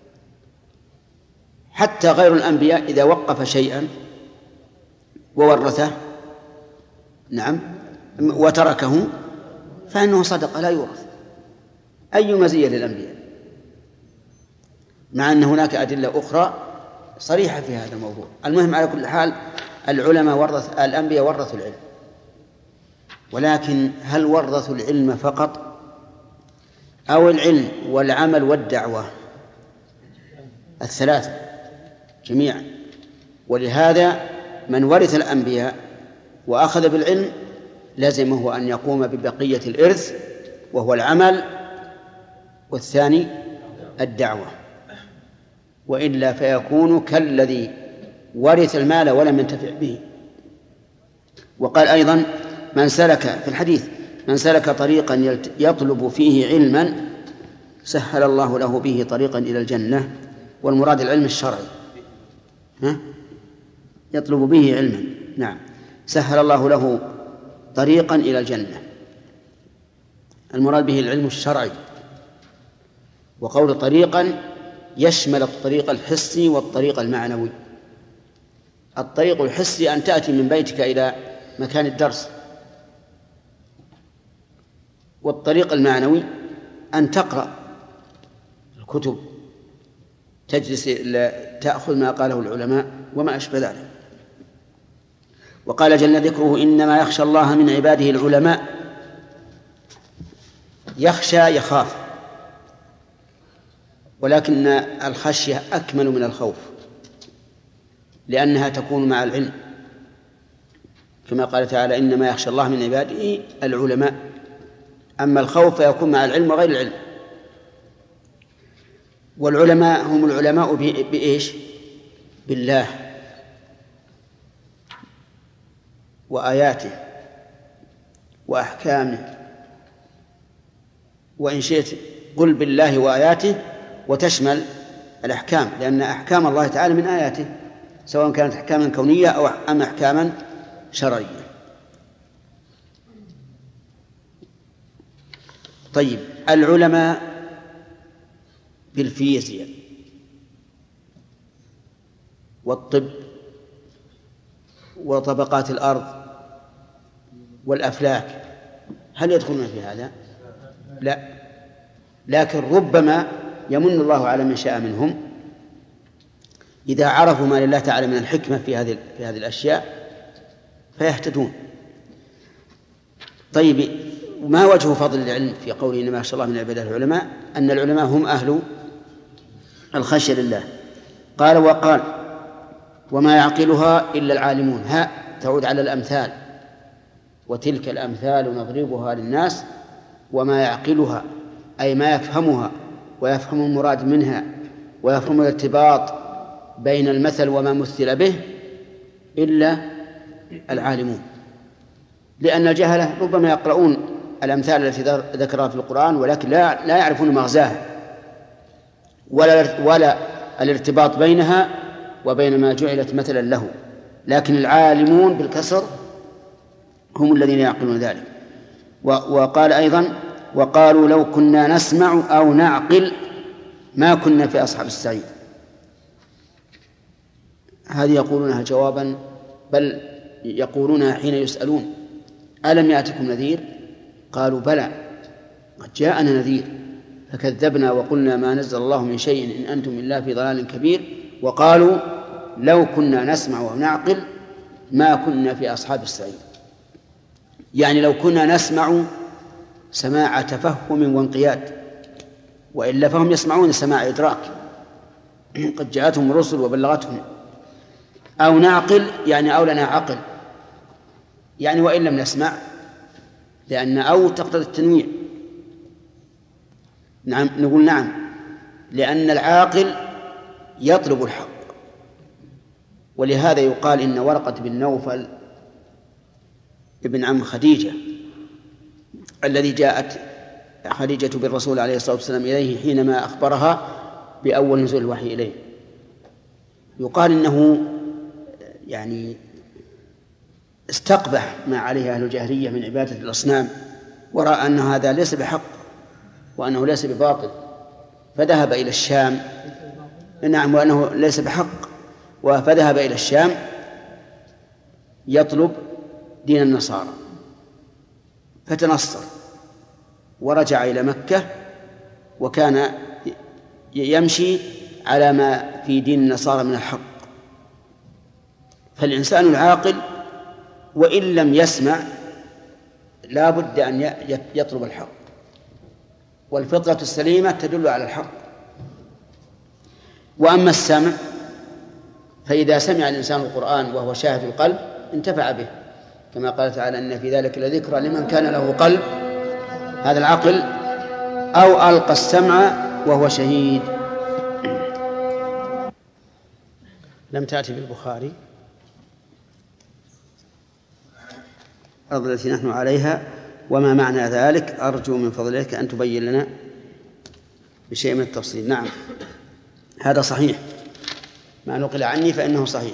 S2: حتى غير الأنبياء إذا وقف شيئا وورثه نعم وتركه فإنه صدقة لا يورث. أي مزية للأنبياء؟ مع أن هناك أدلة أخرى صريحة في هذا الموضوع. المهم على كل حال العلماء ورث الأنبياء ورثوا العلم، ولكن هل ورثوا العلم فقط أو العلم والعمل والدعوة؟ الثلاثة جميعا. ولهذا من ورث الأنبياء وأخذ بالعلم لازمه أن يقوم ببقية الإرث وهو العمل، والثاني الدعوة، وإلا فيكون كالذي ورث المال ولم ينتفع به. وقال أيضا من سلك في الحديث من سلك طريقا يطلب فيه علما سهل الله له به طريقا إلى الجنة. والمراد العلم الشرعي، ها؟ يطلب به علما، نعم، سهل الله له طريقا إلى الجنة. المراد به العلم الشرعي. وقول طريقا يشمل الطريق الحسي والطريق المعنوي. الطريق الحسي أن تأتي من بيتك إلى مكان الدرس، والطريق المعنوي أن تقرأ الكتب، تجلس تأخذ ما قاله العلماء وما أشبه ذلك. وقال جل ذكره إنما يخشى الله من عباده العلماء. يخشى يخاف، ولكن الخشية أكمل من الخوف، لأنها تكون مع العلم، كما قال تعالى إنما يخشى الله من عباده العلماء. أما الخوف فيكون مع العلم وغير العلم. والعلماء هم العلماء بإيش؟ بالله وآياته وأحكامه. وإن شئت قل بالله وآياته وتشمل الأحكام، لأن أحكام الله تعالى من آياته، سواء كانت أحكاما كونية أو أم أحكاما شرعية. طيب، العلماء بالفيزياء والطب وطبقات الأرض والأفلاك هل يدخلون في هذا؟ لا، لكن ربما يمن الله على من شاء منهم إذا عرفوا ما لله تعالى من الحكمة في هذه في هذه الأشياء فيهتدون. طيب، ما وجه فضل العلم في قوله إنما يخشى الله من عباده العلماء؟ أن العلماء هم أهل الخشية لله. قال وقال وما يعقلها إلا العالمون. ها تعود على الأمثال، وتلك الأمثال نضربها للناس وما يعقلها أي ما يفهمها ويفهم المراد منها ويفهم الارتباط بين المثل وما مثل به إلا العالمون. لأن الجهلة ربما يقرؤون الأمثال التي ذكرها في القرآن ولكن لا لا يعرفون مغزاها ولا ولا الارتباط بينها وبين ما جعلت مثلا له. لكن العالمون بالكسر هم الذين يعقلون ذلك. وقال أيضا وقالوا لو كنا نسمع أو نعقل ما كنا في أصحاب السعير. هذه يقولونها جوابا بل يقولون حين يسألون ألم يأتكم نذير؟ قالوا بلى قد جاءنا نذير فكذبنا وقلنا ما نزل الله من شيء إن أنتم إلا في ضلال كبير وقالوا لو كنا نسمع ونعقل ما كنا في أصحاب السعير. يعني لو كنا نسمع سماع تفهم وانقياد، وإلا فهم يسمعون سماع إدراك قد جاءتهم الرسل وبلغتهم، أو نعقل يعني أو لنا عقل، يعني وإن لم نسمع، لأن أو تقتضي التنويع. نعم نقول نعم، لأن العاقل يطلب الحق. ولهذا يقال إن ورقة بن نوفل ابن عم خديجة الذي جاءت خديجة بالرسول عليه الصلاة والسلام إليه حينما أخبرها بأول نزول الوحي إليه، يقال إنه يعني استقبح ما عليه أهل الجاهلية من عبادة الأصنام، ورأى أن هذا ليس بحق وأنه ليس بباطل، فذهب إلى الشام. نعم، وأنه ليس بحق، فذهب إلى الشام يطلب دين النصارى فتنصر ورجع إلى مكة، وكان يمشي على ما في دين النصارى من الحق. فالإنسان العاقل وإن لم يسمع لا بد أن يطلب الحق، والفطرة السليمة تدل على الحق. وأما السمع فإذا سمع الإنسان القرآن وهو شاهد القلب انتفع به، كما قال تعالى إن في ذلك لذكرى لمن كان له قلب، هذا العقل، أو ألقى السمع وهو شهيد. لم تأتي بالبخاري الأرض التي نحن عليها وما معنى ذلك، أرجو من فضلك أن تبين لنا بشيء من التفصيل. نعم هذا صحيح، ما نقل عني فإنه صحيح،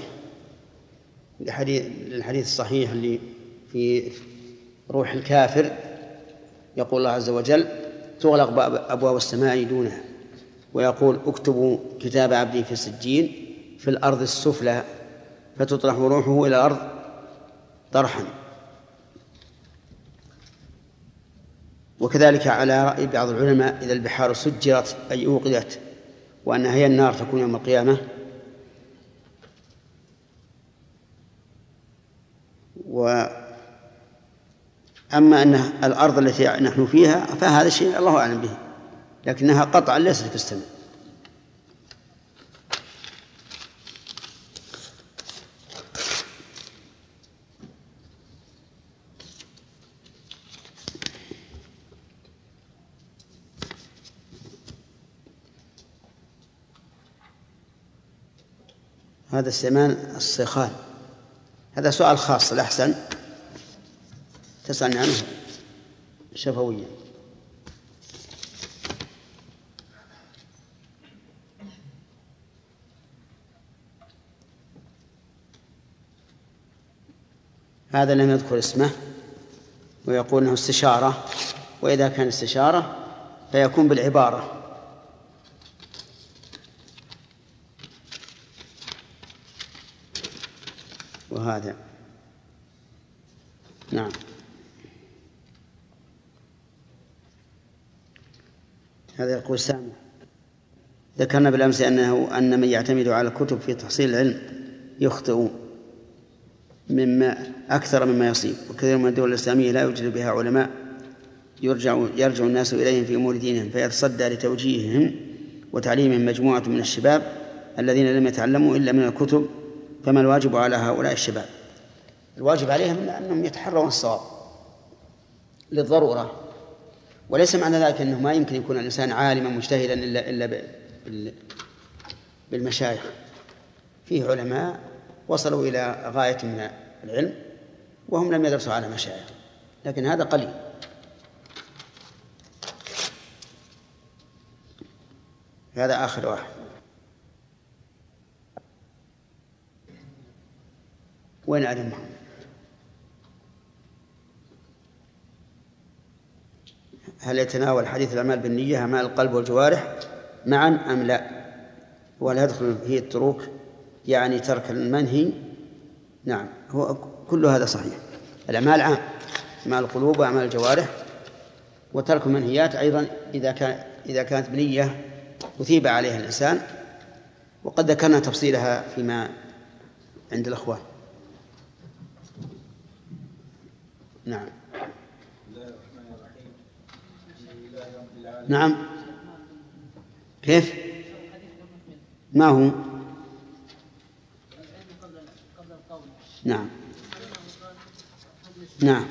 S2: الحديث الصحيح اللي في روح الكافر يقول الله عز وجل تغلق أبواب السماء دونها، ويقول اكتبوا كتاب عبدي في السجين في الأرض السفلى فتطرح روحه إلى الأرض طرحا. وكذلك على رأي بعض العلماء إذا البحار سجرت أي أوقدت وأنها هي النار تكون يوم القيامة. وأما أن الأرض التي نحن فيها فهذا شيء الله أعلم به، لكنها قطعا ليست في السماء. هذا السمان الصيخان، هذا سؤال خاص الأحسن تسألني عنه شفويا. هذا لم يذكر اسمه ويقول أنه استشارة، وإذا كان استشارة فيكون بالعبارة. وهذا نعم. هذا يقول سامع ذكرنا بالأمس أنه أن من يعتمد على الكتب في تحصيل العلم يخطئ مما أكثر مما يصيب، وكثير من الدول الإسلامية لا يوجد بها علماء يرجع يرجع الناس إليهم في أمور دينهم، فيتصدى لتوجيههم وتعليمهم مجموعة من الشباب الذين لم يتعلموا إلا من الكتب. فما الواجب على هؤلاء الشباب؟ الواجب عليهم أنهم يتحرون الصواب للضرورة، وليس معنى ذلك أنه ما يمكن يكون الإنسان عالما مجتهدا إلا إلا بالمشايخ. فيه علماء وصلوا إلى غاية من العلم وهم لم يدرسوا على مشايخ، لكن هذا قليل. هذا آخر واحد. وين آل محمد؟ هل يتناول حديث الأعمال بالنية أعمال القلب والجوارح معا أم لا؟ ولا يدخل فيه التروك يعني ترك المنهي نعم، هو كل هذا صحيح. الأعمال عام، أعمال القلوب وأعمال الجوارح، وترك المنهيات أيضا إذا كان إذا كانت بنية أثيب عليها الإنسان، وقد ذكرنا تفصيلها فيما عند الأخوة. نعم. نعم. كيف؟ ما هو؟ نعم. نعم.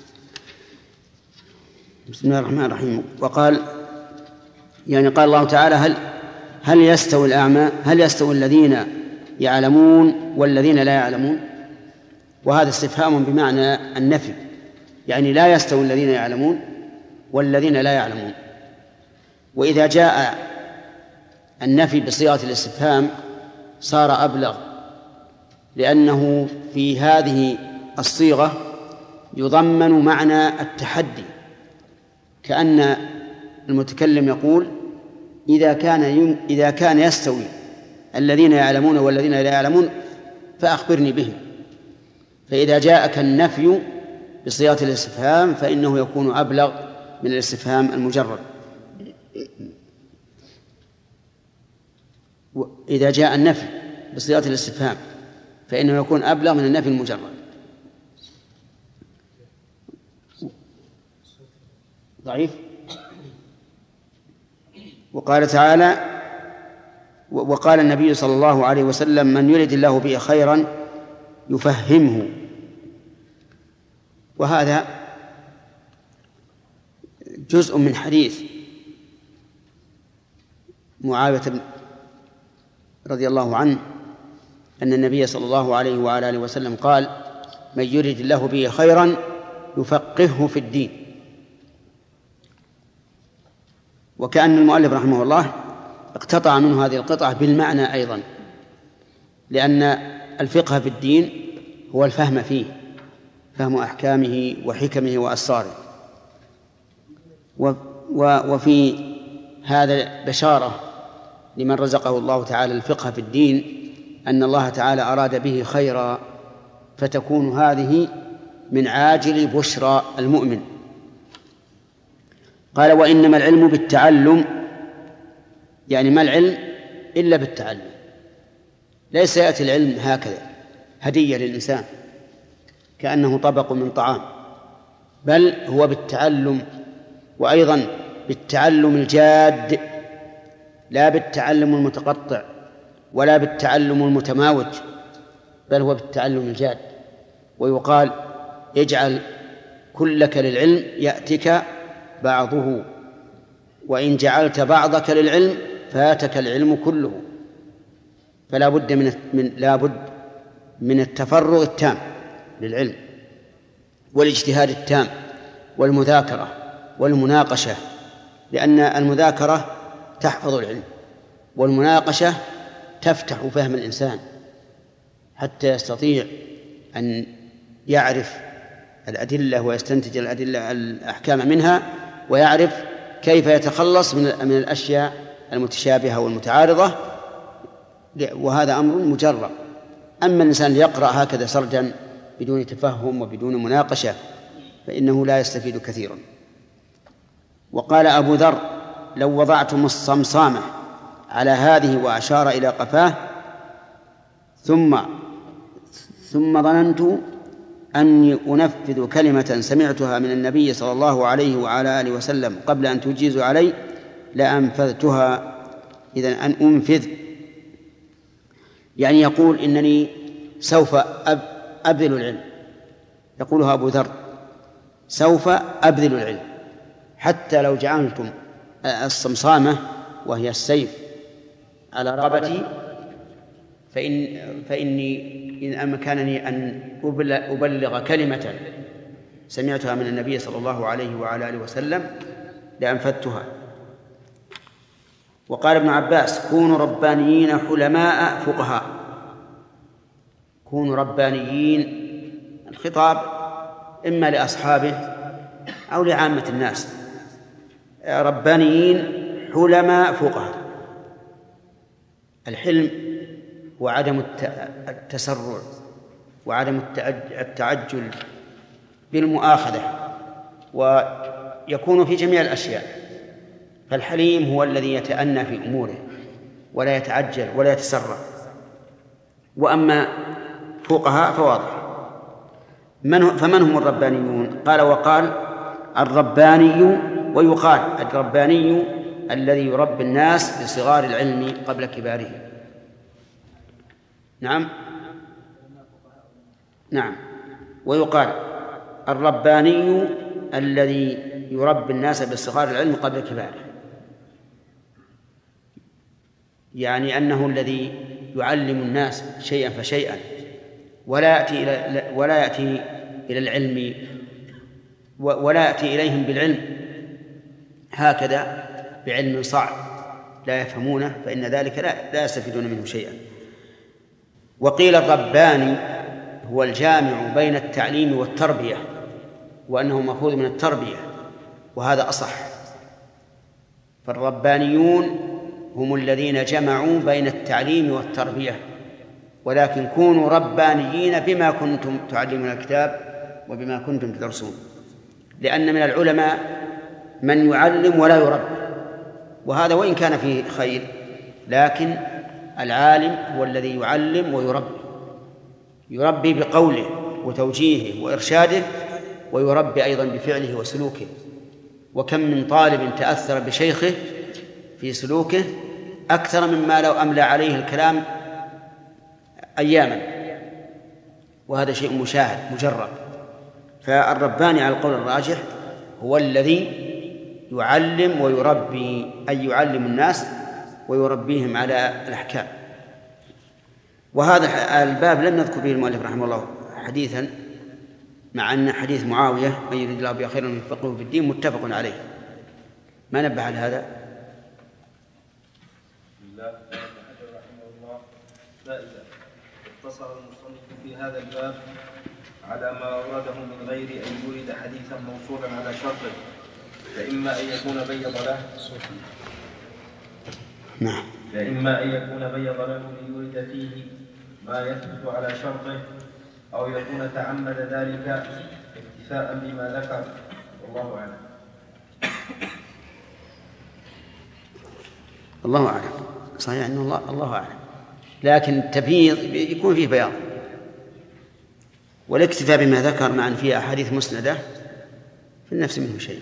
S2: بسم الله الرحمن الرحيم. وقال يعني قال الله تعالى هل هل يستوي الأعمى هل يستوي الذين يعلمون والذين لا يعلمون؟ وهذا استفهام بمعنى النفي، يعني لا يستوي الذين يعلمون والذين لا يعلمون. وإذا جاء النفي بصيغة الاستفهام صار أبلغ، لأنه في هذه الصيغة يضمن معنى التحدي، كأن المتكلم يقول إذا كان إذا كان يستوي الذين يعلمون والذين لا يعلمون فأخبرني بهم. فإذا جاءك النفي بصيغة الاستفهام فإنه يكون أبلغ من الاستفهام المجرد. إذا جاء النفي بصيغة الاستفهام فإنه يكون أبلغ من النفي المجرد. ضعيف. وقال تعالى وقال النبي صلى الله عليه وسلم من يرد الله به خيرا يفهمه. وهذا جزء من حديث معاوية رضي الله عنه أن النبي صلى الله عليه وعلى آله وسلم قال من يرد الله به خيرا يفقهه في الدين. وكأن المؤلف رحمه الله اقتطع منه هذه القطعة بالمعنى أيضا، لأن الفقه في الدين هو الفهم فيه، فهم أحكامه وحكمه وأسراره. وفي هذا بشارة لمن رزقه الله تعالى الفقه في الدين أن الله تعالى أراد به خيرا، فتكون هذه من عاجل بشرى المؤمن. قال وإنما العلم بالتعلم، يعني ما العلم إلا بالتعلم، ليس يأتي العلم هكذا هدية للإنسان كأنه طبق من طعام، بل هو بالتعلم، وأيضا بالتعلم الجاد، لا بالتعلم المتقطع ولا بالتعلم المتماوج، بل هو بالتعلم الجاد. ويقال اجعل كلك للعلم يأتك بعضه، وإن جعلت بعضك للعلم فاتك العلم كله. فلا بد من من لا بد من التفرغ التام للعلم والاجتهاد التام والمذاكرة والمناقشة، لأن المذاكرة تحفظ العلم والمناقشة تفتح فهم الإنسان حتى يستطيع أن يعرف الأدلة ويستنتج الأدلة الأحكام منها، ويعرف كيف يتخلص من من الأشياء المتشابهة والمتعارضة. وهذا أمر مجرد. أما الإنسان يقرأ هكذا سرجا بدون تفهم وبدون مناقشة فإنه لا يستفيد كثيرا. وقال أبو ذر لو وضعتم الصمصامة على هذه وأشار إلى قفاه ثم ثم ظننت أني أنفذ كلمة سمعتها من النبي صلى الله عليه وعلى آله وسلم قبل أن تجيز علي لأنفذتها. إذن أن أنفذ يعني يقول إنني سوف أبذل العلم، يقولها أبو ذر سوف أبذل العلم حتى لو جعلتم الصمصامة وهي السيف على رقبتي فإن فإني إن أمكنني أن أبلغ كلمة سمعتها من النبي صلى الله عليه وعلى آله وسلم لأنفذتها. وقال ابن عباس كونوا ربانيين حلماء فقهاء. كونوا ربانيين، الخطاب إما لأصحابه أو لعامة الناس. ربانيين حلماء فقهاء. الحلم وعدم التسرع وعدم التعجل بالمؤاخذة، ويكون في جميع الأشياء. فالحليم هو الذي يتأنى في أموره ولا يتعجل ولا يتسرع. وأما فقهاء فواضح. من فمن هم الربانيون؟ قال وقال الرباني، ويقال الرباني الذي يربي الناس بصغار العلم قبل كباره. نعم نعم ويقال الرباني الذي يربي الناس بصغار العلم قبل كباره، يعني أنه الذي يعلم الناس شيئا فشيئا، ولا يأتي إلى ولا يأتي إلى العلم ولا يأتي إليهم بالعلم هكذا بعلم صعب لا يفهمونه، فإن ذلك لا, لا يستفيدون منه شيئا. وقيل الرباني هو الجامع بين التعليم والتربية، وأنه مأخوذ من التربية، وهذا أصح. فالربانيون هم الذين جمعوا بين التعليم والتربية، ولكن كونوا ربانيين بما كنتم تعلمون الكتاب وبما كنتم تدرسون، لأن من العلماء من يعلم ولا يربي، وهذا وإن كان فيه خير، لكن العالم هو الذي يعلم ويربي، يربي بقوله وتوجيهه وإرشاده، ويربي أيضا بفعله وسلوكه. وكم من طالب تأثر بشيخه في سلوكه أكثر مما لو أملى عليه الكلام أياما، وهذا شيء مشاهد مجرب. فالرباني على القول الراجح هو الذي يعلم ويربي، أي يعلم الناس ويربيهم على الأحكام. وهذا الباب لم نذكر به المؤلف رحمه الله حديثا، مع أن حديث معاوية من يريد الله به خيرا يفقهه في الدين متفق عليه. ما نبه على هذا؟
S4: بسم الله رحمه الله. فائدة: اقتصر المصنف في هذا الباب على ما أورده من غير أن يورد حديثا موصولا على شرطه، فإما أن يكون بيض له
S2: نعم
S4: فإما أن يكون بيض له ليورد فيه ما يثبت على شرطه، أو يكون تعمد ذلك اكتفاء بما ذكر، والله أعلم.
S2: الله أعلم. صحيح أن الله الله أعلم، لكن التبييض يكون فيه بياض، والاكتفاء بما ذكر مع أن فيه أحاديث مسندة في النفس منه شيء.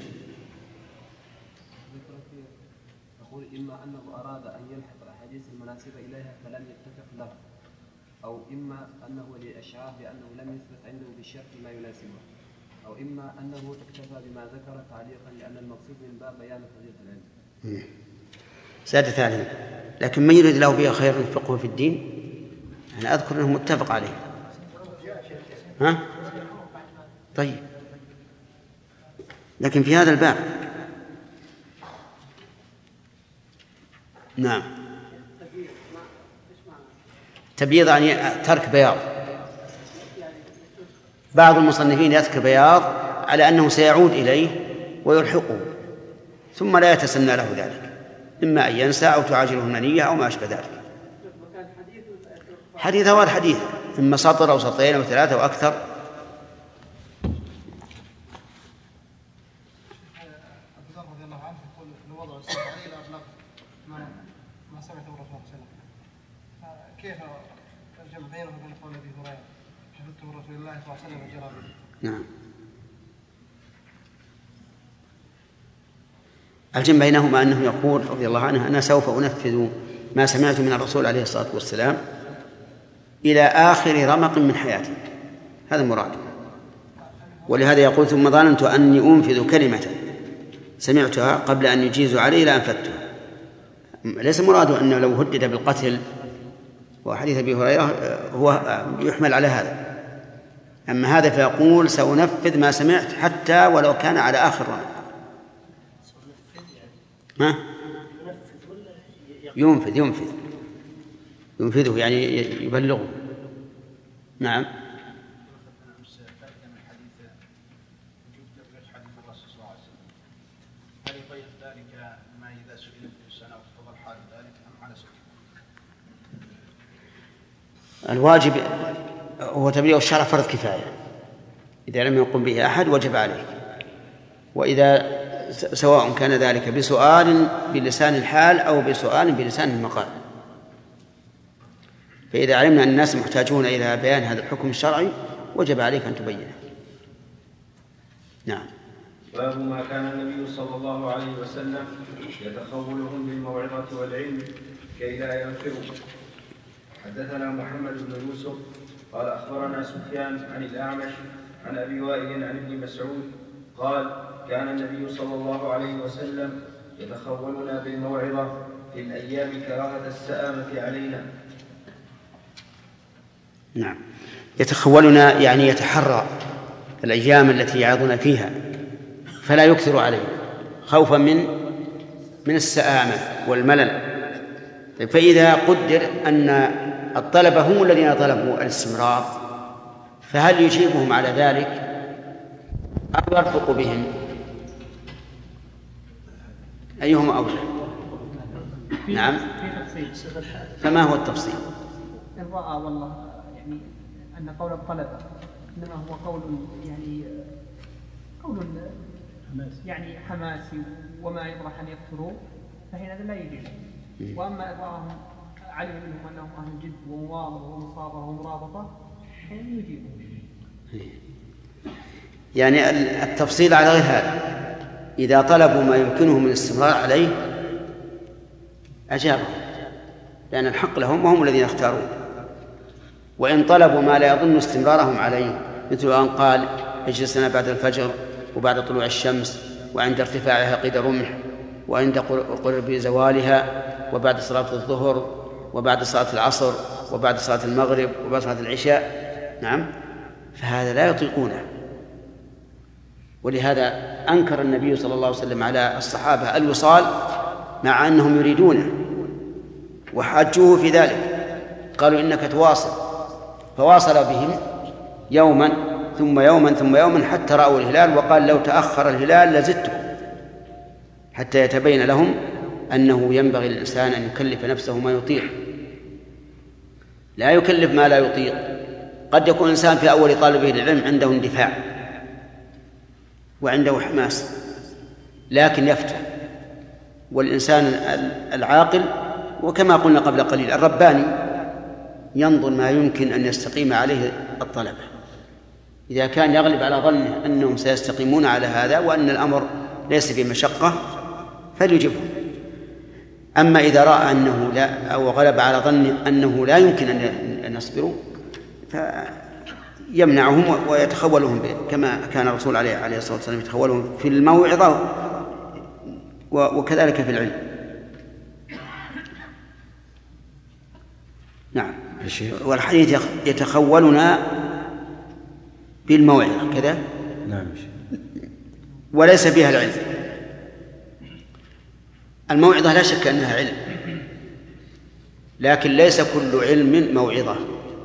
S6: يقول إما أنه أراد أن يلحق الأحاديث المناسبة إليها فلم يتفق له، أو إما أنه لأشعار بأنه لم يثبت عنده بالشرط ما يناسبه، أو إما أنه اكتفى بما ذكر تعليقا لأن المقصود من باب بيان فضيلة العلم.
S2: زاد ثانيا: لكن من يريد له بها خيرا يفقهه في الدين، أنا أذكر أنه متفق عليه. ها؟ طيب، لكن في هذا الباب نعم تبييض يعني ترك بياض. بعض المصنفين يذكر بياض على أنه سيعود إليه ويلحقه، ثم لا يتسنى له ذلك، إما أن ينسى أو تعاجله المنية أو ما أشبه ذلك. حديث هو الحديث، إما سطر أو سطرين أو ثلاثة أو أكثر.
S3: كيف الجمع بينه وبين قول ابي هريره حفظته من رسول الله صلى الله عليه وسلم وجرى به؟
S2: نعم، الجمع بينهما أنه يقول رضي الله عنه: أنا سوف أنفذ ما سمعت من الرسول عليه الصلاة والسلام إلى آخر رمق من حياتي، هذا مراد. ولهذا يقول: ثم ظننت أني أنفذ كلمة سمعتها قبل أن يجيز علي لأنفذتها. ليس مراده أنه لو هدد بالقتل، وحديث أبي هريرة هو يحمل على هذا. أما هذا فيقول: سأنفذ ما سمعت حتى ولو كان على آخر رمق. ما؟ ينفذ ينفذ ينفذه يعني يبلغه. نعم. الواجب هو تبليغ الشرع فرض كفاية، إذا لم يقم به أحد وجب عليه، وإذا سواء كان ذلك بسؤال بلسان الحال أو بسؤال بلسان المقال. فإذا علمنا أن الناس محتاجون إلى بيان هذا الحكم الشرعي وجب عليك أن تبينه. نعم.
S4: باب ما كان النبي صلى الله عليه وسلم يتخولهم بالموعظة والعلم كي لا ينفروا. حدثنا محمد بن يوسف قال أخبرنا سفيان عن الأعمش عن أبي وائل عن ابن مسعود قال كان النبي صلى الله عليه وسلم يتخولنا بالموعظة في الأيام كراهة السآمة علينا.
S2: نعم، يتخولنا يعني يتحرى الأيام التي يعظنا فيها فلا يكثر علينا خوفا من من السآمة والملل. فإذا قدر أن الطلبة هم الذين طلبوا الاستمرار فهل يجيبهم على ذلك أو يرفق بهم؟ أيهما أولى؟ نعم. فما هو التفصيل؟
S7: إن رأى والله يعني أن قول الطلبة إنما هو قول يعني قول يعني حماسي وما يطرح أن يكثروا فحينئذ لا يجيب. وأما إن رأهم علم منهم أنهم أهل جد ومواظبة ومصابرة ومرابطة حينئذ يجيبهم.
S2: يعني التفصيل على غير هذا، إذا طلبوا ما يمكنهم من الاستمرار عليه أجابهم لأن الحق لهم وهم الذين اختاروا. وإن طلبوا ما لا يظن استمرارهم عليه مثل أن قال اجلسنا بعد الفجر وبعد طلوع الشمس وعند ارتفاعها قيد رمح وعند قرب زوالها وبعد صلاة الظهر وبعد صلاة العصر وبعد صلاة المغرب وبعد صلاة العشاء، نعم، فهذا لا يطيقونه. ولهذا أنكر النبي صلى الله عليه وسلم على الصحابة الوصال مع أنهم يريدونه وحاجوه في ذلك، قالوا إنك تواصل، فواصل بهم يوما ثم يوما ثم يوما حتى رأوا الهلال، وقال لو تأخر الهلال لزدتكم حتى يتبين لهم أنه ينبغي للإنسان أن يكلف نفسه ما يطيق، لا يكلف ما لا يطيق. قد يكون الإنسان في أول طالبه للعلم عنده اندفاع وعنده حماس لكن يفتح، والإنسان العاقل وكما قلنا قبل قليل الرباني ينظر ما يمكن أن يستقيم عليه الطلبة. إذا كان يغلب على ظنه أنهم سيستقيمون على هذا وأن الأمر ليس في مشقة فليجبهم. أما إذا رأى أنه لا أو غلب على ظنه أنه لا يمكن أن يصبروا فيمنعهم ويتخولهم كما كان الرسول عليه الصلاة والسلام يتخولهم في الموعظة وكذلك في العلم. نعم. والحديث يتخولنا بالموعظة كذا،
S4: نعم،
S2: وليس فيها العلم. الموعظة لا شك أنها علم، لكن ليس كل علم موعظة.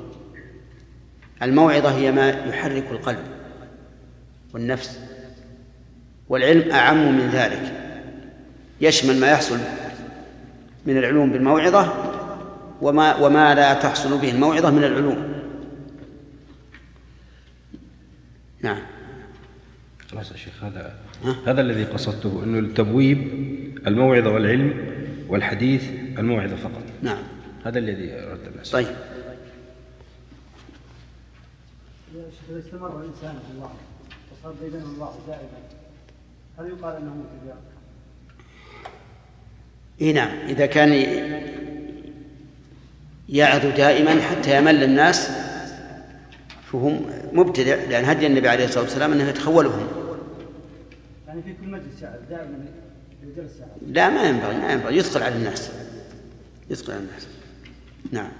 S2: الموعظة هي ما يحرك القلب والنفس، والعلم أعم من ذلك، يشمل ما يحصل من العلوم بالموعظة وما, وما لا تحصل به الموعظة من العلوم. نعم.
S4: خلاص يا شيخ، هذا هذا الذي قصدته، أنه التبويب الموعظة والعلم والحديث الموعظة فقط.
S2: نعم،
S4: هذا الذي أردت الناس.
S2: طيب.
S3: إذا استمر الإنسان في الوعظ وصار بينهم الوعظ دائما هل يقال أنه مبتدع؟
S2: إيه نعم، إذا كان يعظ دائما حتى يمل الناس فهم مبتدع، لأن هدي النبي عليه الصلاة والسلام أنه يتخولهم.
S3: يعني في كل مجلس دائما يجلس ساعة.
S2: لا، ما ينبغي ما ينبغي يثقل على الناس، يثقل على الناس. نعم.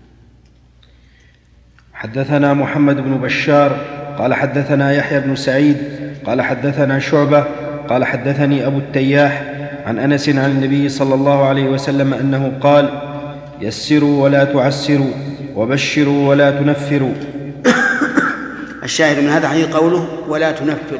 S4: حدثنا محمد بن بشار قال حدثنا يحيى بن سعيد قال حدثنا شعبة قال حدثني أبو التياح عن أنس عن النبي صلى الله عليه وسلم أنه قال: يسروا ولا تعسروا وبشروا ولا تنفروا.
S2: الشاهد من هذا حديث قوله ولا تنفروا،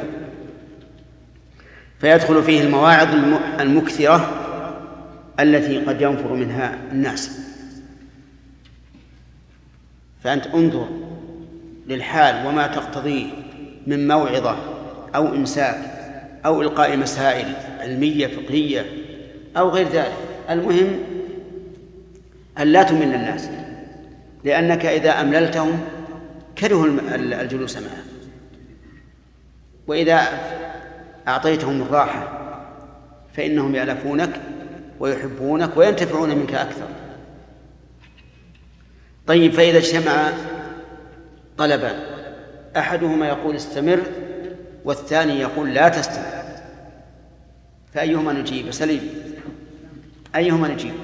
S2: فيدخل فيه المواعظ المكثرة التي قد ينفر منها الناس. فأنت انظر للحال وما تقتضيه من موعظة أو إمساك أو إلقاء مسائل علمية فقهية أو غير ذلك، المهم أن لا تمل الناس، لأنك إذا أمللتهم كرهوا الجلوس معك، وإذا أعطيتهم الراحة فإنهم يألفونك ويحبونك وينتفعون منك أكثر. طيب، فإذا اجتمع طلبان أحدهما يقول استمر والثاني يقول لا تستمر، فأيهما نجيب؟ سليم، أيهما نجيب؟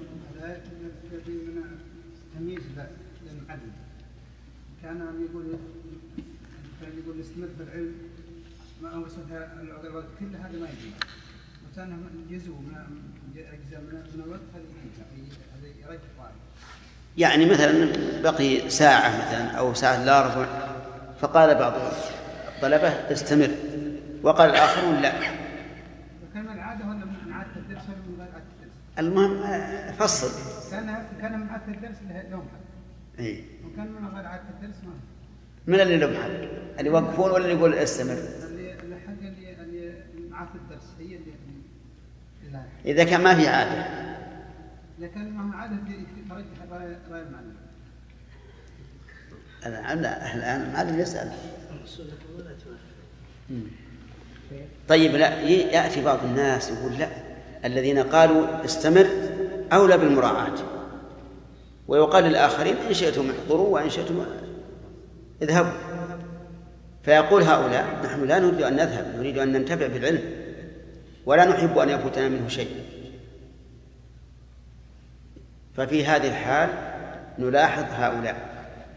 S3: تمييز للمعلم، كان يقول كان يقول استمر في العلم ما أوصلها الوقت كل هذا ما يجي، وكان جزء من أجزاء من الوقت هذا يرجح واحد.
S2: يعني مثلا بقي ساعة مثلا أو ساعة لا ربع، فقال بعض الطلبة استمر وقال الآخرون لا.
S3: كان من العادة ولا من عادة الدرس ولا من غير عادة الدرس؟
S2: المهم فصل.
S3: كان كان من عادة الدرس لهم حق.
S2: إيه.
S3: وكان من غير عادة الدرس ما.
S2: من اللي لهم حق؟ اللي يوقفون ولا اللي يقول استمر؟
S3: اللي الحق اللي اللي من عادة الدرس هي اللي. اللي
S2: إذا كان ما في عادة.
S3: إذا كان ما هو عادة ترجح رأي رأي المعلم.
S2: الآن الآن المعلم يسأل. طيب، لا يأتي بعض الناس يقول لا، الذين قالوا استمر أولى بالمراعاة، ويقال للآخرين إن شئتم احضروا وإن شئتم اذهبوا. فيقول هؤلاء نحن لا نريد أن نذهب، نريد أن ننتفع بالعلم ولا نحب أن يفوتنا منه شيء. ففي هذه الحال نلاحظ هؤلاء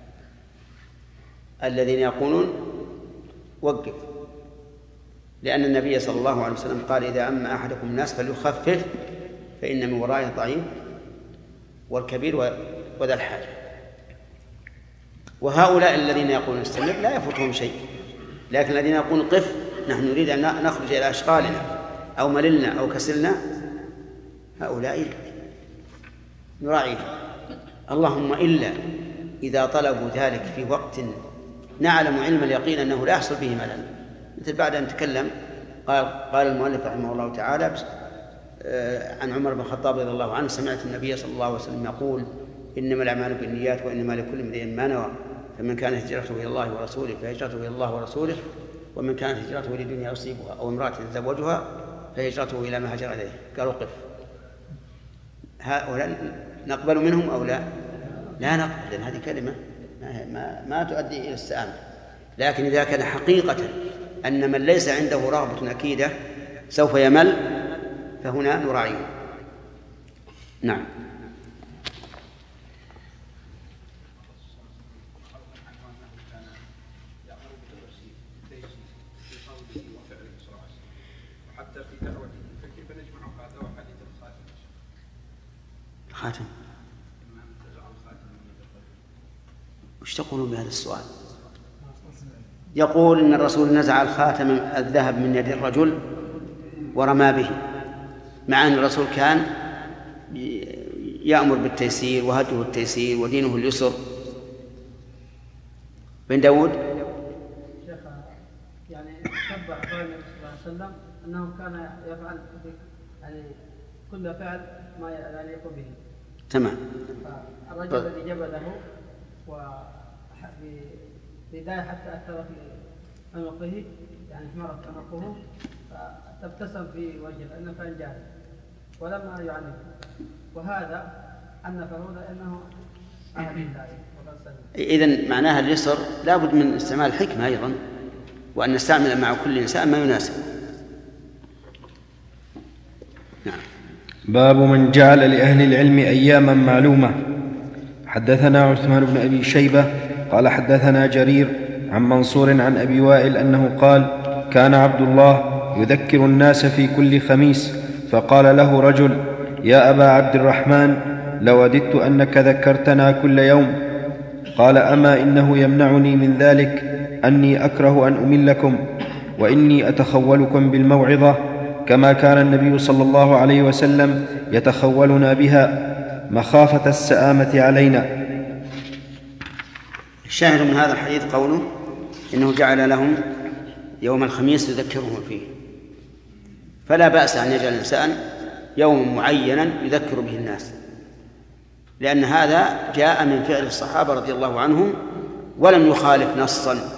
S2: الذين يقولون وقف، لأن النبي صلى الله عليه وسلم قال إذا أما أحدكم الناس فليخفف فإن من ورائه الضعيف والكبير وذا الحاجة. وهؤلاء الذين يقولون استمر لا يفوتهم شيء، لكن الذين يقولون قف نحن نريد أن نخرج إلى أشغالنا أو مللنا أو كسلنا، هؤلاء نراعيهم. اللهم إلا إذا طلبوا ذلك في وقت نعلم علم اليقين أنه لا يحصل به ملل، مثل بعد أن تكلم قال قال المؤلف رحمه الله تعالى عن عمر بن الخطاب رضي الله عنه سمعت النبي صلى الله عليه وسلم يقول إنما الأعمال بالنيات وإنما لكل امرئ ما نوى، فمن كانت هجرته إلى الله ورسوله فهجرته إلى الله ورسوله، ومن كانت هجرته لدنيا يصيبها أو امرأة يتزوجها فهجرته إلى ما هاجر إليه. قالوا قف، هؤلاء نقبل منهم أو لا؟ لا نقبل، لأن هذه كلمة ما, ما, ما تؤدي إلى السآمة. لكن إذا كان حقيقة أن من ليس عنده رغبة أكيدة سوف يمل فهنا نراعيه. نعم. خاتم وش تقولون بهذا السؤال؟ يقول إن الرسول نزع الخاتم الذهب من يد الرجل ورمى به، مع أن الرسول كان يأمر بالتيسير وهديه التيسير ودينه اليسر. بن داود
S7: شيخ يعني تبع قول النبي صلى الله عليه وسلم أنه كان يفعل يعني كل فعل ما يليق به.
S2: تمام.
S7: الرجل الذي جبله وفي بداية حتى أثر في عنقه يعني احمرت عنقه فتبتسم في وجهه لأنه كان جاهل ولما يعنف، وهذا عنفه لأنه عهد الله.
S2: إذن معناها اليسر لا بد من استعمال الحكمة أيضا، وأن نستعمل مع كل إنسان ما يناسب. نعم.
S4: باب من جعل لأهل العلم أياما معلومة. حدثنا عثمان بن أبي شيبة قال حدثنا جرير عن منصور عن أبي وائل أنه قال كان عبد الله يذكر الناس في كل خميس، فقال له رجل يا أبا عبد الرحمن لوددت أنك ذكرتنا كل يوم. قال أما إنه يمنعني من ذلك أني أكره أن أملكم وإني أتخولكم بالموعظة كما كان النبي صلى الله عليه وسلم يتخولنا بها مخافة السآمة علينا.
S2: الشاهد من هذا الحديث قوله إنه جعل لهم يوم الخميس يذكرهم فيه، فلا بأس أن يجعل الإنسان يوم معينا يذكر به الناس، لأن هذا جاء من فعل الصحابة رضي الله عنهم ولم يخالف نصا.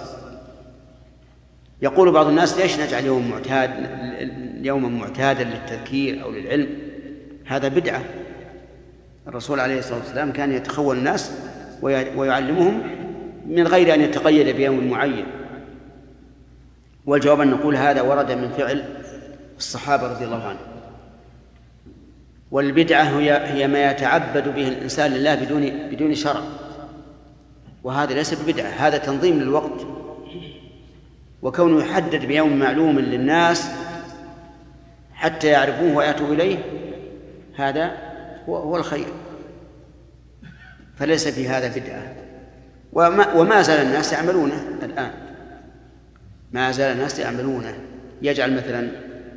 S2: يقول بعض الناس ليش نجعل يوم معتاد يوما معتادا للتذكير أو للعلم؟ هذا بدعة. الرسول عليه الصلاة والسلام كان يتخول الناس ويعلمهم من غير أن يتقيد بيوم معين. والجواب أن نقول هذا ورد من فعل الصحابة رضي الله عنهم. والبدعة هي ما يتعبد به الإنسان لله بدون بدون شرع، وهذا ليس ببدعة، هذا تنظيم للوقت. وكونه يحدد بيوم معلوم للناس حتى يعرفوه ويأتوا إليه هذا هو الخير، فليس في هذا بدعة. وما, وما زال الناس يعملونه الآن، ما زال الناس يعملونه، يجعل مثلا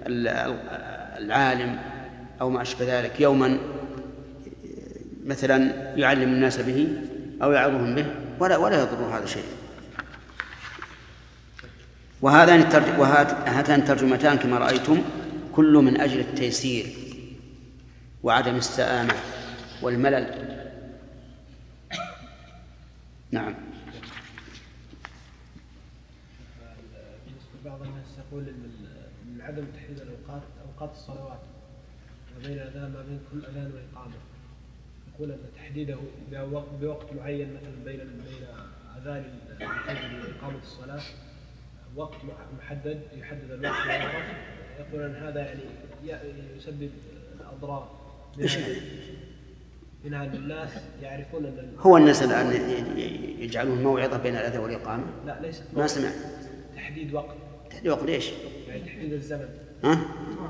S2: العالم أو ما أشبه ذلك يوما مثلا يعلم الناس به أو يعظهم به، ولا ولا يضر هذا شيء. وهاتان الترجمتان كما رأيتم كل من أجل التيسير وعدم السآمة والملل. نعم.
S5: بعض الناس يقول من عدم تحديد الأوقات أوقات الصلوات ما بين أذان ما بين كل أذان وإقامة، يقول أن تحديده بوقت معين مثلا بين بين أذان الفجر وإقامة الصلاة وقت محدد يحدد الوقت ويعرف، يقول أن هذا يعني يسبب أضرار منها أن الناس يعرفون أن
S2: هو الناس الآن يجعلون موعظة بين الأذان والإقامة.
S5: لا ليست
S2: ما سمع
S5: تحديد وقت.
S2: تحديد وقت ليش؟
S5: يعني تحديد الزمن.
S2: ها؟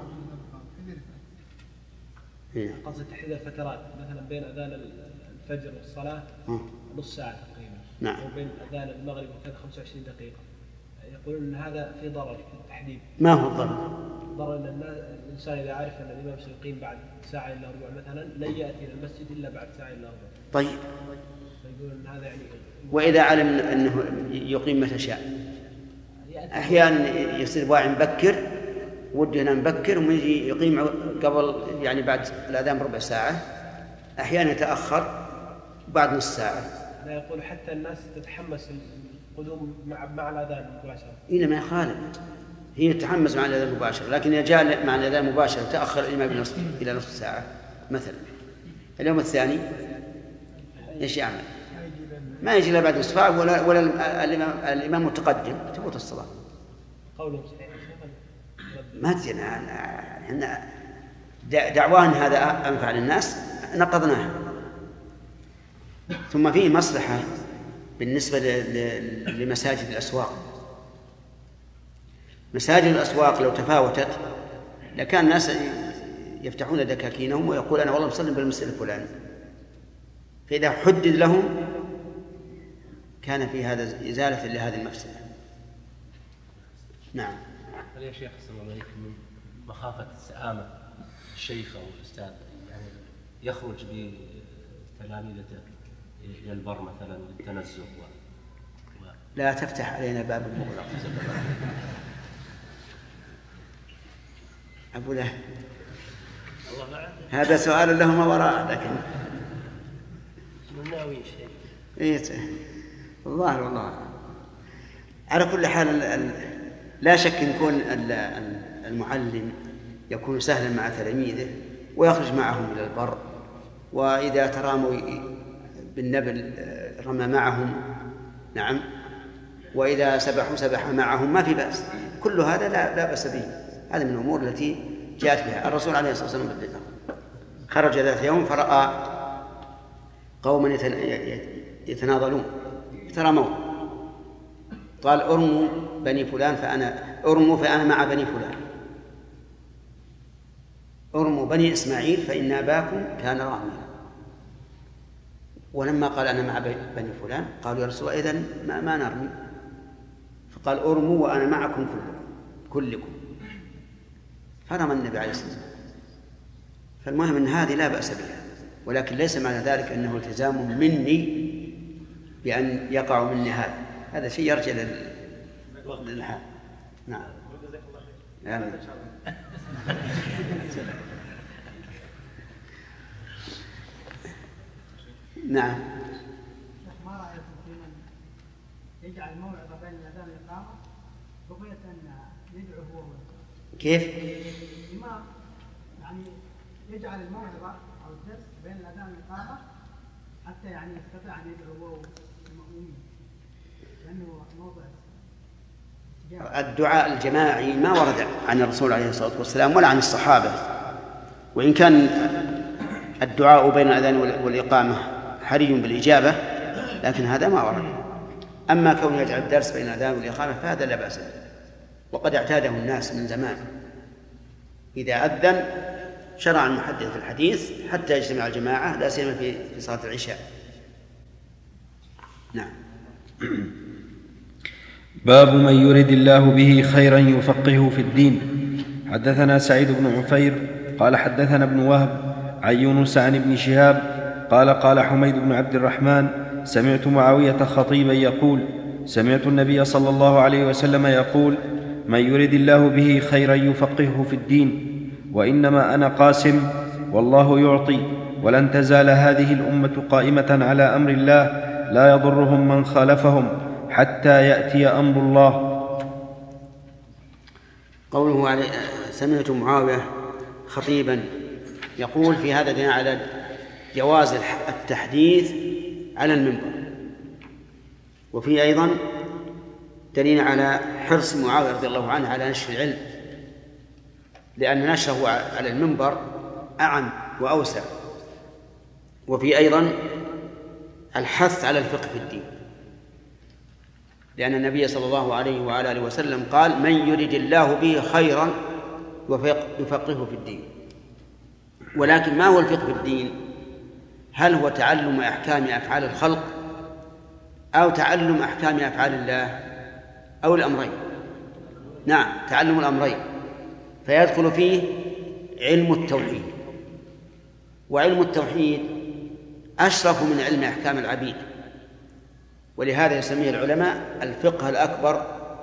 S5: قصد تحديد الفترات، مثلا بين أذان الفجر والصلاة نص ساعة تقريبا.
S2: نعم.
S5: وبين أذان المغرب وكذا خمسة وعشرين دقيقة. يقولون أن هذا في ضرر في التحديد.
S2: ما هو الضرر؟
S5: ضرر أن الإنسان إذا عارف أن الإمام سيقيم بعد ساعة إلا ربع مثلا لن يأتي إلى المسجد إلا بعد ساعة إلا ربع.
S2: طيب.
S5: فيقولون أن هذا يعني.
S2: وإذا علم أنه يقيم متى شاء، أحيانا يصير واعي مبكر وده ينام مبكر ويجي يقيم قبل يعني بعد الأذان بربع ساعة، أحيانا يتأخر بعد نص ساعة.
S5: لا يقول حتى الناس تتحمس القدوم مع مع الأذان مباشرة.
S2: إنما يخالف، هي تتحمس مع الأذان مباشرة، لكن إذا جاء مع الأذان مباشرة تأخر الإمام بنصف إلى نصف ساعة مثلا، اليوم الثاني إيش يعمل؟ ما يجي إلا بعد نصف ساعة ولا ولا الإمام الإمام متقدم تفوت الصلاة.
S5: قوله صحيح.
S2: ما تدري احنا دعوان هذا أنفع للناس نقضناها. ثم فيه مصلحة بالنسبة لمساجد الأسواق. مساجد الأسواق لو تفاوتت لكان الناس يفتحون دكاكينهم ويقول أنا والله مسلم بالمسجد الفلاني، فإذا حدد لهم كان في هذا إزالة لهذه المفسدة. نعم.
S8: هل يا شيخ صلى الله عليه وسلم من مخافة السآمة الشيخ أو الأستاذ يعني يخرج بتلاميذته إلى البر مثلا للتنزه و... و...
S2: لا تفتح علينا باب المغلق. أبو له هذا سؤال له ما وراء، لكن
S8: ناوي شيء.
S2: إيه والله والله على كل حال لا شك أن يكون المعلم يكون سهلا مع تلاميذه ويخرج معهم إلى البر، وإذا تراموا بالنبل رمى معهم، نعم، وإذا سبحوا سبح معهم، ما في بأس. كل هذا لا, لا بأس به، هذا من الأمور التي جاءت بها الرسول عليه الصلاة والسلام. خرج ذات يوم فرأى قوما يتناضلون يترامون، قال ارموا بني فلان فأنا ارموا فأنا مع بني فلان، ارموا بني إسماعيل فإن أباكم كان راميا. ولما قال أنا مع بني فلان قالوا يا رسول الله إذن ما, ما نرمي، فقال ارموا وأنا معكم كلكم كلكم فرمى النبي عليه الصلاة والسلام. فالمهم أن هذه لا بأس بها، ولكن ليس معنى ذلك أنه التزام مني بأن يقع مني هذا، هذا شيء يرجع للحال. نعم. آمين. نعم.
S3: ما رأيكم في من يجعل الموعظة بين الأذان والإقامة بقية أن يدعو هو؟
S2: كيف؟
S3: الإمام يعني يجعل الموعظة أو الدرس بين الأذان والإقامة حتى يعني يستطيع أن يدعو هو المأمومين، لأنه موضع
S2: الدعاء الجماعي ما ورد عن الرسول عليه الصلاة والسلام ولا عن الصحابة، وإن كان الدعاء بين الأذان والإقامة حري بالإجابة لكن هذا ما ورد. أما كون يجعل الدرس بين الأذان والإقامة فهذا لا بأس به، وقد اعتاده الناس من زمان. إذا أذن شرع المحدث في الحديث حتى يجتمع الجماعة، لا سيما في صلاة العشاء. نعم.
S4: باب من يرد الله به خيرا يفقهه في الدين. حدثنا سعيد بن عفير قال حدثنا ابن وهب عن يونس عن ابن شهاب قال قال حميد بن عبد الرحمن سمعت معاوية خطيبا يقول سمعت النبي صلى الله عليه وسلم يقول من يرد الله به خيرا يفقهه في الدين وإنما أنا قاسم والله يعطي ولن تزال هذه الأمة قائمة على أمر الله لا يضرهم من خالفهم حتى يأتي أمر الله.
S2: قوله عليه سمعت معاوية خطيبا يقول في هذا دليل على جواز التحديث على المنبر، وفي أيضا دليل على حرص معاوية رضي الله عنه على نشر العلم، لأن نشره على المنبر أعم وأوسع. وفي أيضا الحث على الفقه في الدين، لأن النبي صلى الله عليه وعلى آله وسلم قال من يرد الله به خيرا يفقهه في الدين. ولكن ما هو الفقه في الدين؟ هل هو تعلم أحكام أفعال الخلق أو تعلم أحكام أفعال الله أو الأمرين؟ نعم، تعلم الأمرين. فيدخل فيه علم التوحيد، وعلم التوحيد أشرف من علم أحكام العبيد، ولهذا يسميه العلماء الفقه الأكبر.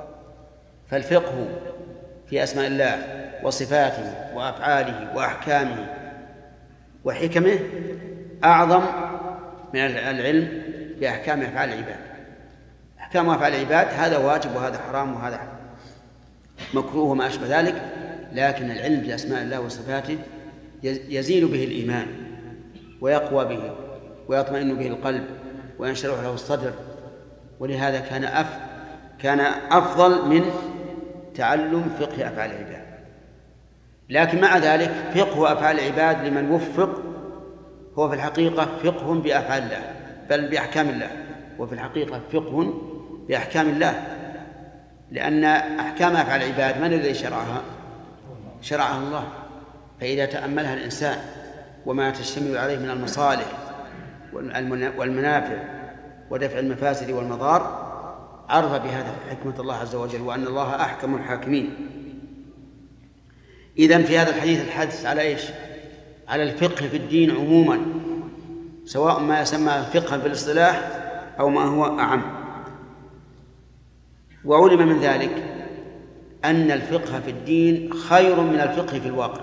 S2: فالفقه في أسماء الله وصفاته وأفعاله وأحكامه وحكمه أعظم من العلم بأحكام أفعال العباد. أحكام أفعال العباد هذا واجب وهذا حرام وهذا مكروه وما أشبه ذلك، لكن العلم بأسماء الله وصفاته يزيد به الإيمان ويقوى به ويطمئن به القلب وينشرح له الصدر، ولهذا كان أف كان أفضل من تعلم فقه أفعال العباد. لكن مع ذلك فقه أفعال العباد لمن وفق هو في الحقيقة فقه بأفعال الله بل بأحكام الله، وفي الحقيقة فقه بأحكام الله، لأن أحكام أفعال العباد من الذي شرعها؟ شرعها الله. فإذا تأملها الإنسان وما تشتمل عليه من المصالح والمنافع ودفع المفاسد والمضار عرف بهذا حكمة الله عز وجل وأن الله أحكم الحاكمين. إذن في هذا الحديث الحديث على إيش؟ على الفقه في الدين عموما، سواء ما يسمى فقها بالاصطلاح أو ما هو أعم. وعلم من ذلك أن الفقه في الدين خير من الفقه في الواقع،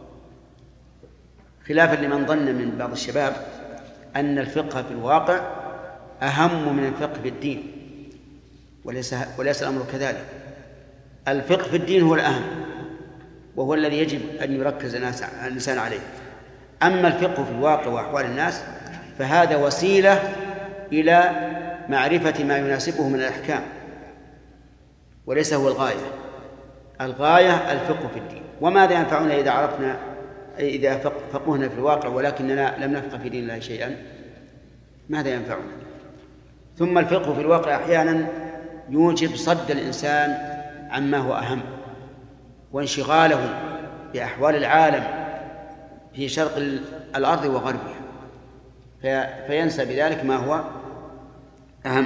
S2: خلافا لمن ظن من بعض الشباب أن الفقه في الواقع أهم من الفقه في الدين، وليس وليس الأمر كذلك. الفقه في الدين هو الأهم وهو الذي يجب أن يركز الإنسان عليه. أما الفقه في الواقع وأحوال الناس فهذا وسيلة إلى معرفة ما يناسبه من الأحكام، وليس هو الغاية. الغاية الفقه في الدين. وماذا ينفعنا إذا عرفنا إذا فقهنا في الواقع ولكننا لم نفقه في دين الله شيئا؟ ماذا ينفعنا؟ ثم الفقه في الواقع أحيانا يوجب صد الإنسان عما هو أهم وانشغاله بأحوال العالم في شرق الأرض وغربها، فينسى بذلك ما هو أهم.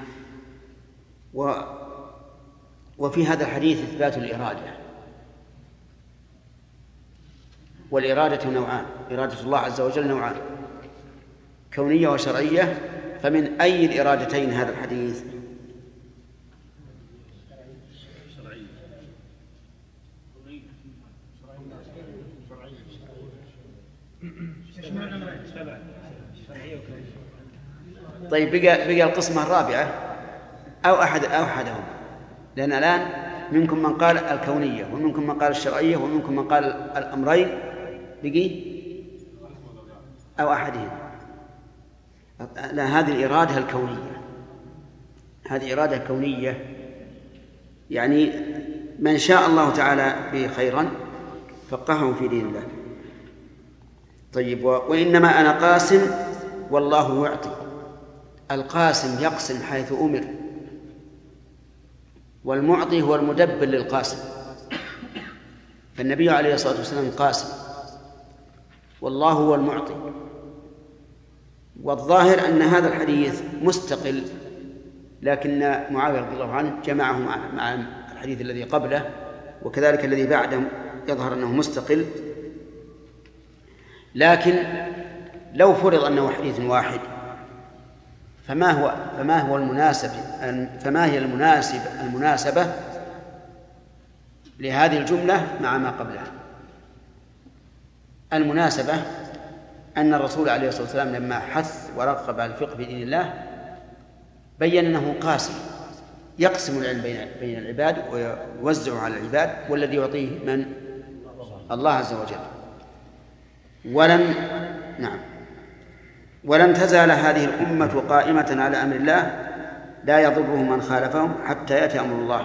S2: و وفي هذا الحديث إثبات الإرادة، والإرادة نوعان، إرادة الله عز وجل نوعان، كونية وشرعية. فمن أي الإرادتين هذا الحديث؟ طيب بقى, بقى القسمة الرابعة أو أحد أو أحدهم، لأن الآن منكم من قال الكونية ومنكم من قال الشرعية ومنكم من قال الأمرين، بقي أو أحدهم. لا، هذه الإرادة الكونية، هذه إرادة كونية، يعني من شاء الله تعالى به خيرا فقهه في دين الله. طيب، وإنما أنا قاسم والله يعطي. القاسم يقسم حيث أمر، والمعطي هو المدبر للقاسم. فالنبي عليه الصلاة والسلام قاسم والله هو المعطي. والظاهر أن هذا الحديث مستقل، لكن معاوية رضي الله عنه جمعه مع الحديث الذي قبله، وكذلك الذي بعده يظهر أنه مستقل. لكن لو فرض أنه حديث واحد فما هو فما هو المناسب فما هي المناسب المناسبة لهذه الجملة مع ما قبلها؟ المناسبة أن الرسول عليه الصلاة والسلام لما حث ورغب على الفقه في دين الله بين أنه قاسم، يقسم العلم بين بين العباد ويوزعه على العباد، والذي يعطيه من؟ الله عز وجل. ولن نعم ولن تزال هذه الأمة قائمة على أمر الله لا يضره من خالفهم حتى يأتي أمر الله.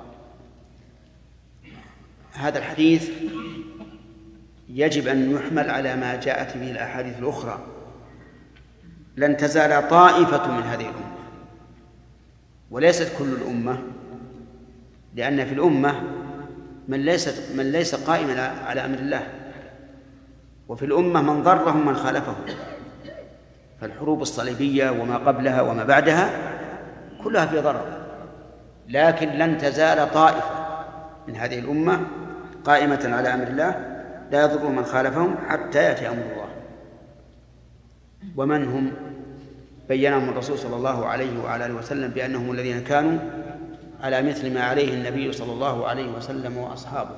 S2: هذا الحديث يجب أن يحمل على ما جاءت به الأحاديث الأخرى. لن تزال طائفة من هذه الأمة، وليست كل الأمة، لأن في الأمة من ليس من ليس قائما على أمر الله، وفي الأمة من ضرهم من خالفهم. فالحروب الصليبية وما قبلها وما بعدها كلها في ضرر، لكن لن تزال طائفة من هذه الأمة قائمة على أمر الله لا يضر من خالفهم حتى يأتي أمر الله. ومن هم؟ بينهم الرسول صلى الله عليه وعلى آله وسلم بأنهم الذين كانوا على مثل ما عليه النبي صلى الله عليه وسلم وأصحابه.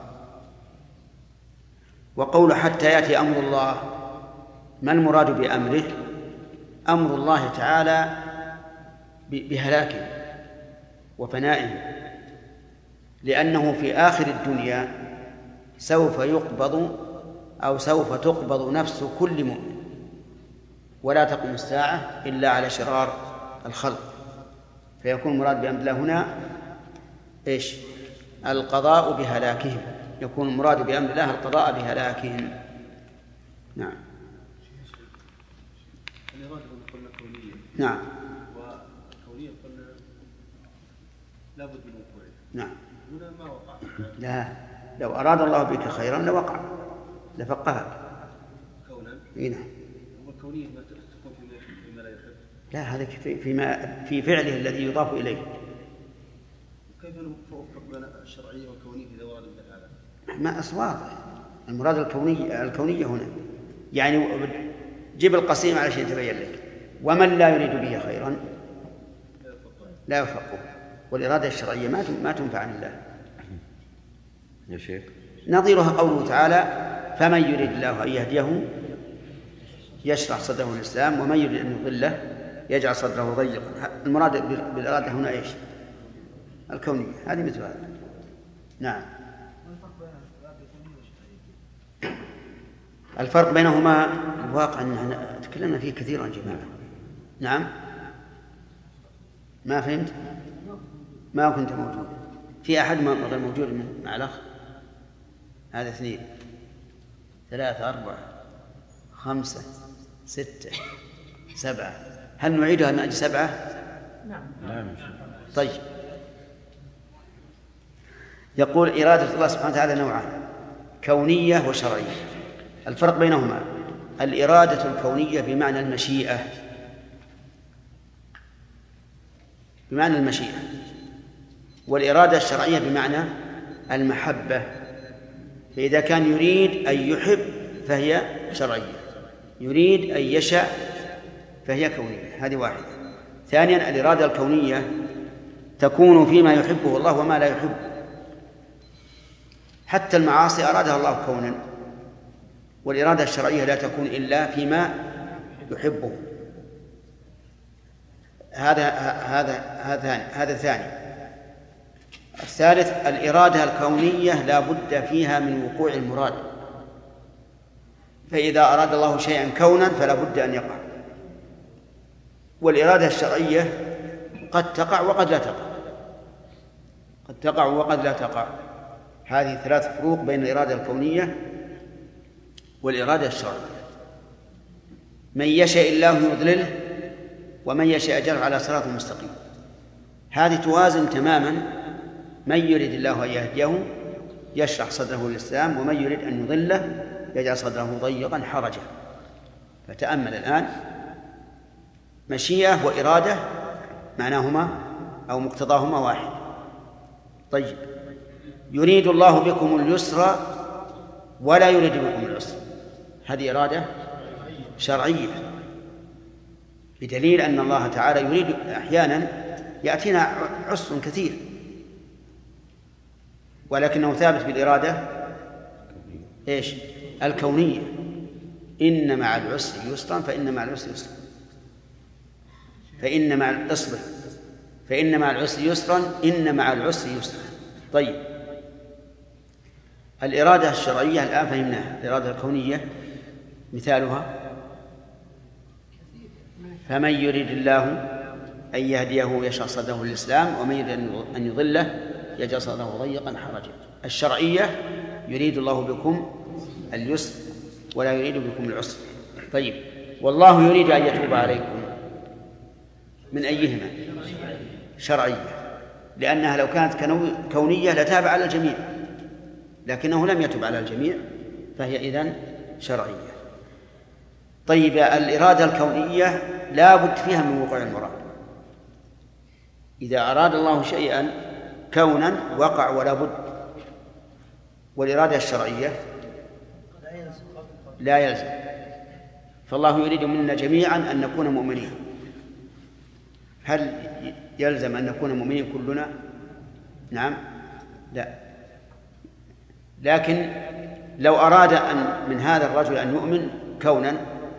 S2: وقول حتى يأتي أمر الله، ما المراد بأمره؟ أمر الله تعالى بهلاكه وفنائه، لأنه في آخر الدنيا سوف يقبض أو سوف تقبض نفس كل مؤمن، ولا تقوم الساعة إلا على شرار الخلق. فيكون المراد بأمر الله هنا إيش؟ القضاء بهلاكهم، يكون المراد بأمر الله القضاء بهلاكهم. نعم.
S8: الإرادة قلنا كونية.
S2: نعم.
S8: وكونية قلنا لا بد من وقوعه.
S2: نعم.
S8: هنا ما وقع.
S2: لا، لو أراد الله بك خيرا لوقع لفقهك.
S8: كونا.
S2: إيه نعم.
S8: والكونية ما تكون فيما لا يحب.
S2: لا، هذا فيما في فعله الذي يضاف إليه.
S8: كيف نفرق بين الشرعية والكونية إذا ورد مثل هذا؟
S2: ما أصوات. المراد الكونية الكونية هنا، يعني جيب القسيم علشان يتبين لك. ومن لا يريد به خيرا لا يفقه. والإرادة الشرعية ما ما تنفع عن الله
S9: يا شيخ.
S2: نظيرها قوله تعالى: فمن يريد الله أن يهديه يشرح صدره للإسلام ومن يريد أن يضله يجعل صدره ضيقا. المراد بالإرادة هنا إيش؟ الكونية. هذه مثل هذا. نعم. الفرق بينهما الواقع أن تكلمنا فيه كثيرا جماعة. نعم. ما فهمت؟ ما كنت موجود. في أحد ما غير موجود من مع الأخ؟ هذا اثنين ثلاثة أربعة خمسة ستة سبعة. هل نعيدها من أجل سبعة؟
S7: نعم.
S2: طيب. يقول إرادة الله سبحانه وتعالى نوعان: كونية وشرعية. الفرق بينهما الإرادة الكونية بمعنى المشيئة، بمعنى المشيئة، والإرادة الشرعية بمعنى المحبة. فإذا كان يريد أن يحب فهي شرعية، يريد أن يشاء فهي كونية. هذه واحدة. ثانيا الإرادة الكونية تكون فيما يحبه الله وما لا يحبه، حتى المعاصي أرادها الله كونا، والإرادة الشرعية لا تكون إلا فيما يحبه. هذا هذا هذا هذا ثاني. الثالث الإرادة الكونية لا بد فيها من وقوع المراد، فإذا أراد الله شيئا كونا فلا بد أن يقع. والإرادة الشرعية قد تقع وقد لا تقع، قد تقع وقد لا تقع. هذه ثلاث فروق بين الإرادة الكونية والإرادة الشرعية. من يشاء الله يضلله ومن يشاء يجعله على صراط مستقيم. هذه توازن تماما، من يريد الله أن يهديه يشرح صدره للإسلام، ومن يريد أن يضله يجعل صدره ضيقا حرجا. فتأمل الآن، مشيئة وإرادة معناهما أو مقتضاهما واحد. طيب، يريد الله بكم اليسر ولا يريد بكم العسر، هذه إرادة شرعية، بدليل أن الله تعالى يريد أحيانا يأتينا عسر كثير، ولكنه ثابت بالإرادة إيش؟ الكونية. إن مع العسر يسرا فإن مع العسر يسرا فإن مع العسر فإن مع العسر يسرا إن مع العسر يسرا. طيب، الإرادة الشرعية الآن فهمناها. الإرادة الكونية مثالها: فمن يريد الله أن يهديه يشرح صدره للإسلام، ومن يريد أن يضله يجعل صدره ضيقا حرجا. الشرعية: يريد الله بكم اليسر ولا يريد بكم العسر. طيب، والله يريد أن يتوب عليكم، من أيهما؟ شرعية، لأنها لو كانت كونية لتاب على الجميع، لكنه لم يتب على الجميع، فهي إذن شرعية. طيب، الإرادة الكونية لا بد فيها من وقوع المراد. إذا أراد الله شيئا كونا وقع ولا بد. والإرادة الشرعية لا يلزم. فالله يريد منا جميعا أن نكون مؤمنين. هل يلزم أن نكون مؤمنين كلنا؟ نعم، لا. لكن لو أراد أن من هذا الرجل أن يؤمن كونا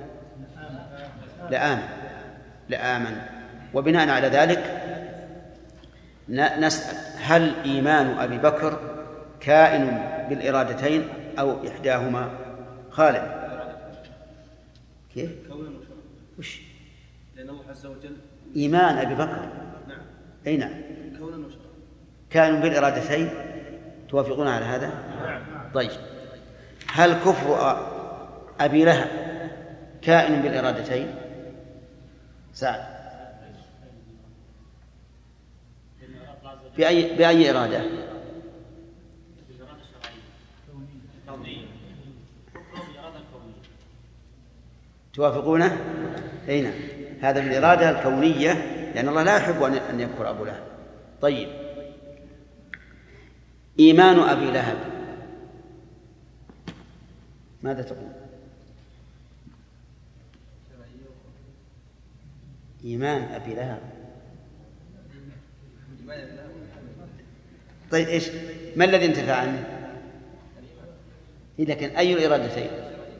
S2: لآمن لآمن وبناء على ذلك نسأل: هل إيمان أبي بكر كائن بالإرادتين أو إحداهما؟ خالد، كيف؟ وش؟
S5: لأن الله عز وجل
S2: إيمان أبي بكر
S5: نعم
S2: أي نعم
S5: كونا وشرعا
S2: كائن بالإرادتين. توافقون على هذا؟
S5: نعم.
S2: طيب، هل كفر أبي لهب كائن بالإرادتين؟ سعد، بأي بأي إرادة؟ توافقونه؟ أي نعم، هذا بالإرادة الكونية، لأن الله لا يحب أن يكفر أبو لهب. طيب، إيمان أبي لهب ماذا تقول؟ إيمان أبي لهب. طيب، إيش ما الذي انتفع عنه؟ إذا كان أي الإرادتين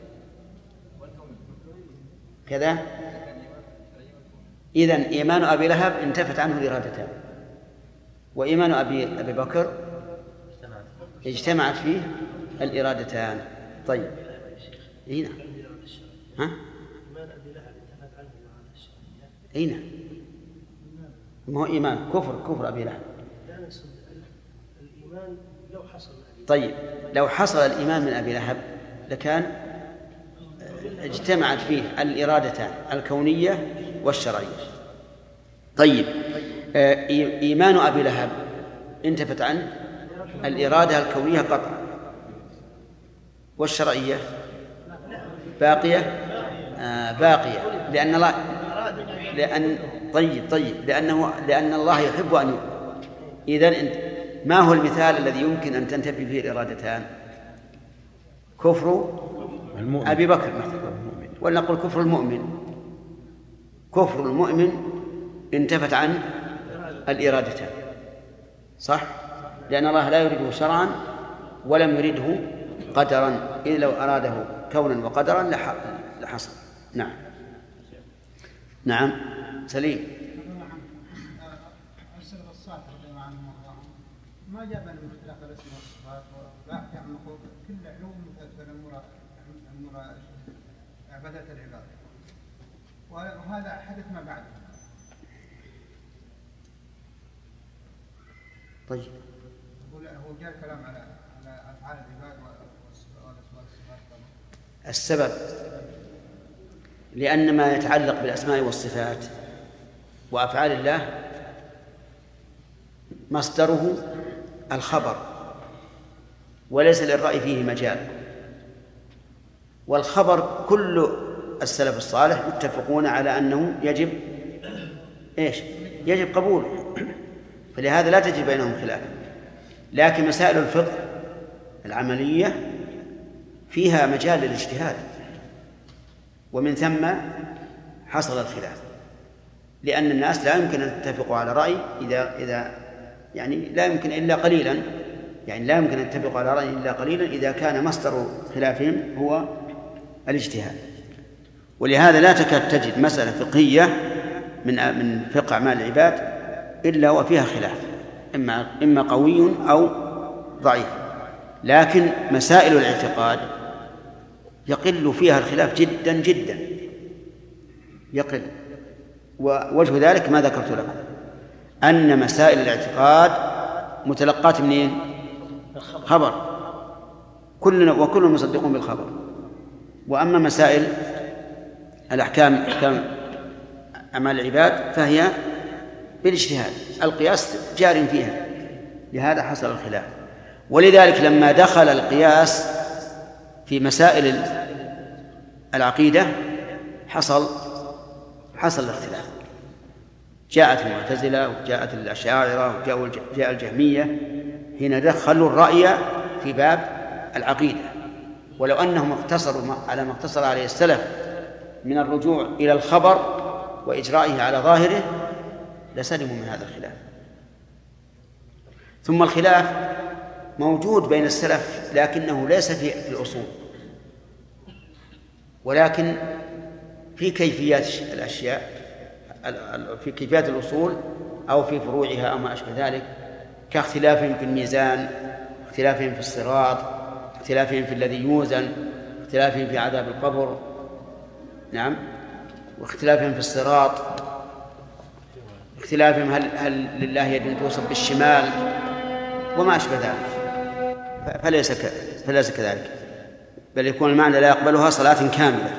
S2: كذا، إذن إيمان أبي لهب انتفت عنه الإرادتان، وإيمان أبي أبي بكر اجتمعت فيه الإرادتان. طيب، هنا ها؟ إيمان أبي لهب انتفت عنه الإرادة الشرعية. هنا ما هو إيمان كفر كفر أبي لهب. الإيمان لو حصل. طيب، لو حصل الإيمان من أبي لهب لكان اجتمعت فيه الإرادتان الكونية والشرعية. طيب، إيمان أبي لهب انتفت عنه الإرادة الكونية قطعا، والشرعية باقية آه باقية لأن الله لأن طيب طيب لأنه لأن الله يحب أن يؤمن. إذن ما هو المثال الذي يمكن أن تنتفي فيه الإرادتان؟ كفر المؤمن. أبي بكر مثلا، ولنقل كفر المؤمن. كفر المؤمن انتفت عن الإرادتان، صح؟ لأن الله لا يريده شرعا ولم يريده قدرا، إذ لو أراده كونا وقدرا لحصل. نعم نعم سليم.
S3: السلف الصالح رضي الله عنهم وارضاهم ما جاب من اختلاف الاسم والصفات وبحث عن مخلوق كل علوم متأثر امور امور عبادات العباد، وهذا حدث ما بعده.
S2: طيب
S3: هو جاء كلام على على افعال العباد والصفات.
S2: السبب لأن ما يتعلق بالأسماء والصفات وأفعال الله مصدره الخبر، وليس للرأي فيه مجال. والخبر كل السلف الصالح متفقون على أنه يجب إيش؟ يجب قبوله، فلهذا لا تجد بينهم خلاف. لكن مسائل الفقه العملية فيها مجال للاجتهاد، ومن ثم حصل الخلاف، لأن الناس لا يمكن أن يتفقوا على رأي إذا إذا يعني لا يمكن إلا قليلا، يعني لا يمكن أن يتفقوا على رأي إلا قليلا إذا كان مصدر خلافهم هو الاجتهاد. ولهذا لا تكاد تجد مسألة فقهية من من فقه أعمال العباد إلا وفيها خلاف، إما إما قوي أو ضعيف. لكن مسائل الاعتقاد يقل فيها الخلاف جدا جدا، يقل. ووجه ذلك ما ذكرت لكم، أن مسائل الاعتقاد متلقات منين؟ خبر، كلنا وكل مصدقون بالخبر. وأما مسائل الأحكام أحكام أعمال العباد فهي بالاجتهاد، القياس جار فيها، لهذا حصل الخلاف. ولذلك لما دخل القياس في مسائل العقيدة حصل حصل الاختلاف. جاءت المعتزلة وجاءت الأشاعرة وجاء الجهمية، هنا دخلوا الرأي في باب العقيدة. ولو أنهم اقتصروا على ما اقتصر عليه السلف من الرجوع إلى الخبر وإجرائه على ظاهره لسلموا من هذا الخلاف. ثم الخلاف موجود بين السلف لكنه ليس في الأصول، ولكن في كيفيات الأشياء، في كيفيات الأصول أو في فروعها أو ما أشبه ذلك، كاختلافهم في الميزان، اختلافهم في الصراط، اختلافهم في الذي يوزن، اختلافهم في عذاب القبر، نعم، واختلافهم في الصراط، اختلافهم هل, هل لله يد توصف بالشمال وما أشبه ذلك. فليس فليس كذلك، بل يكون المعنى لا يقبلها صلاة كاملة.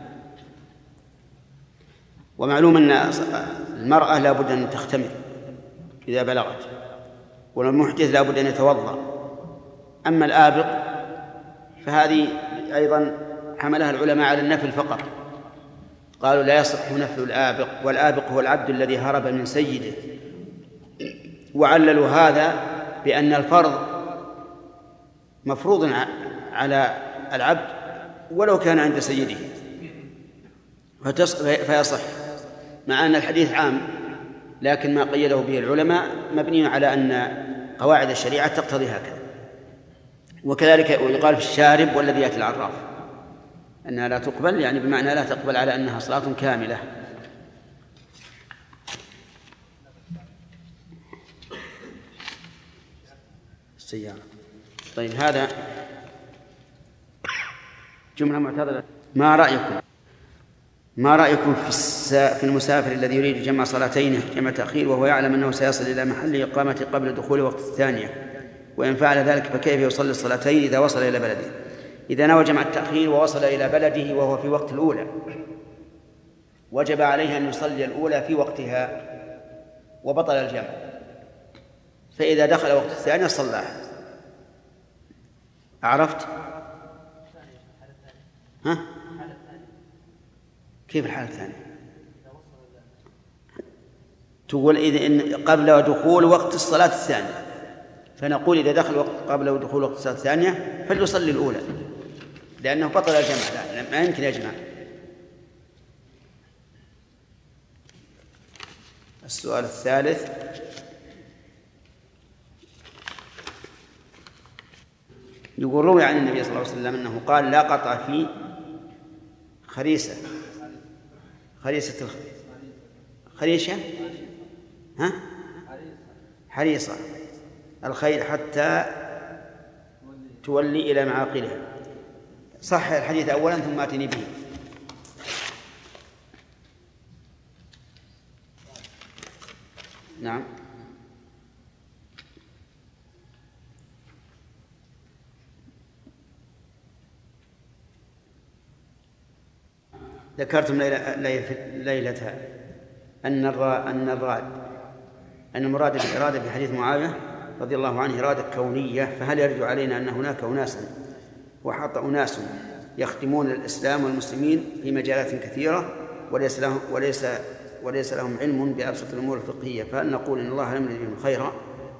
S2: ومعلوم أن المرأة لا بد أن تختمر إذا بلغت، والمحدث لا بد أن يتوضأ. أما الآبق فهذه أيضا حملها العلماء على النفل فقط، قالوا لا يصح نفل الآبق، والآبق هو العبد الذي هرب من سيده. وعللوا هذا بأن الفرض مفروض على العبد ولو كان عند سيده فيصح، مع أن الحديث عام، لكن ما قيده به العلماء مبني على أن قواعد الشريعة تقتضي هكذا. وكذلك يقال في الشارب والذي يأتي العراف أنها لا تقبل، يعني بمعنى لا تقبل على أنها صلاة كاملة. السيارة. طيب هذا جملة معتضلة. ما رأيكم ما رأيكم في, في المسافر الذي يريد جمع صلاتين جمع تأخير وهو يعلم أنه سيصل إلى محل إقامة قبل دخول وقت الثانية، وإن فعل ذلك فكيف يصلي الصلاتين إذا وصل إلى بلده؟ إذا نوى جمع التأخير ووصل إلى بلده وهو في وقت الأولى وجب عليه أن يصلي الأولى في وقتها وبطل الجمع، فإذا دخل وقت الثانية صلاها. عرفت؟ ها؟ كيف الحالة الثانية؟ تقول إذا إن قبل دخول وقت الصلاة الثانية، فنقول إذا دخل وقت قبل دخول وقت الصلاة الثانية فليصلي الأولى لأنه بطل الجمع، لا ما يمكن يجمع. السؤال الثالث: يقول روي عن النبي صلى الله عليه وسلم أنه قال: لا قطع في خريسة خريسة خريشة ها حريصة الخيل حتى تولي إلى معاقلها. صح الحديث أولا ثم أتني به. نعم. ذكرتم ليلتها أن أن الراد أن المراد بالإرادة في حديث معاوية رضي الله عنه إرادة كونية، فهل يرجع علينا أن هناك أناسا وحط أناس يخدمون الإسلام والمسلمين في مجالات كثيرة وليس لهم وليس وليس لهم علم بأبسط الأمور الفقهية، فهل نقول إن الله لم يرد بهم خيرا؟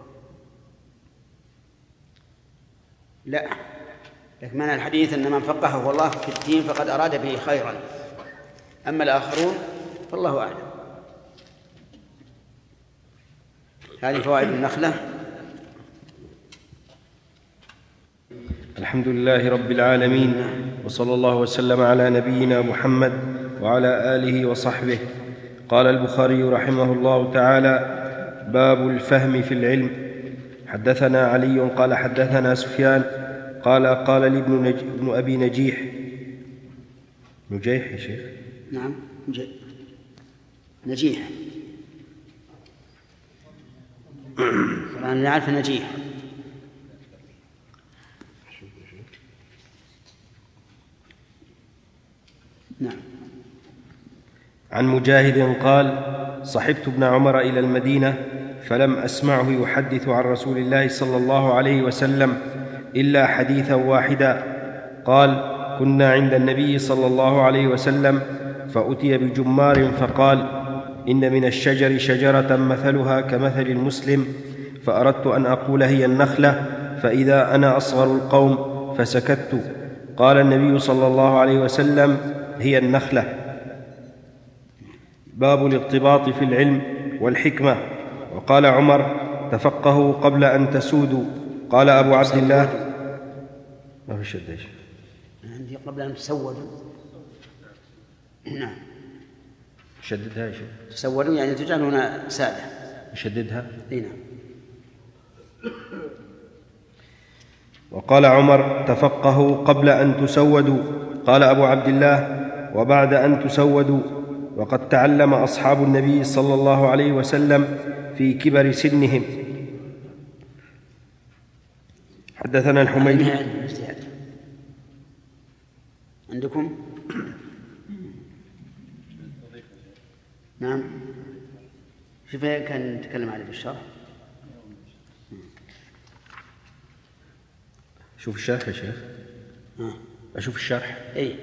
S2: لا، لكن معنى الحديث أن من فقهه الله في الدين فقد أراد به خيرا، أما الآخرون فالله أعلم. هذه فوائد النخلة.
S4: الحمد لله رب العالمين، وصلى الله وسلم على نبينا محمد وعلى آله وصحبه. قال البخاري رحمه الله تعالى: باب الفهم في العلم. حدثنا علي قال حدثنا سفيان قال قال لي ابن, نج... ابن أبي نجيح نجيح يا شيخ.
S2: نعم نجيح. أنا نعرف نجيح. نعم.
S4: عن مجاهد قال: صحبت ابن عمر إلى المدينة فلم أسمعه يحدث عن رسول الله صلى الله عليه وسلم إلا حديثا واحدا. قال: كنا عند النبي صلى الله عليه وسلم فأتي بجمار فقال: إن من الشجر شجرة مثلها كمثل المسلم، فأردت أن أقول هي النخلة، فإذا أنا أصغر القوم فسكت. قال النبي صلى الله عليه وسلم: هي النخلة. باب الاغتباط في العلم والحكمة. وقال عمر: تفقهوا قبل أن تسودوا. قال أبو عبد الله: ما في شد ايش
S2: عندي قبل أن تسودوا. نعم.
S4: شددها ايش؟
S2: تسودوا يعني تجعلون سادة.
S4: يشددها.
S2: اي نعم.
S4: وقال عمر: تفقهوا قبل أن تسودوا. قال أبو عبد الله: وبعد أن تسودوا. وقد تعلم أصحاب النبي صلى الله عليه وسلم في كبر سنهم. حدثنا الحميدي.
S2: عندكم؟ نعم. شوف كان نتكلم عليه في الشرح.
S4: شوف الشرح يا شيخ.
S2: آه.
S4: أشوف الشرح.
S2: أي.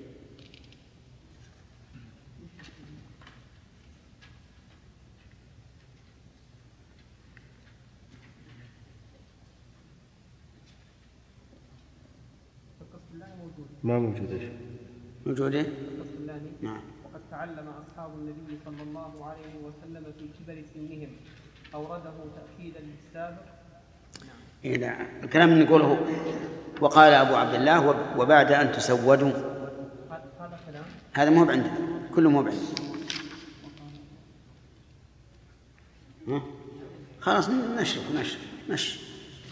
S4: ما موجود ايش؟
S2: موجود ايه؟
S7: نعم. وقد تعلم أصحاب النبي صلى الله عليه وسلم في كبر سنهم، أورده تأكيدا للسابق.
S2: إيه لا. الكلام نقوله وقال أبو عبد الله: وبعد أن تسودوا.
S7: هذا كلام.
S2: هذا مو بعندنا، كله مو بعندنا. خلاص نشرب نشرب نشرب.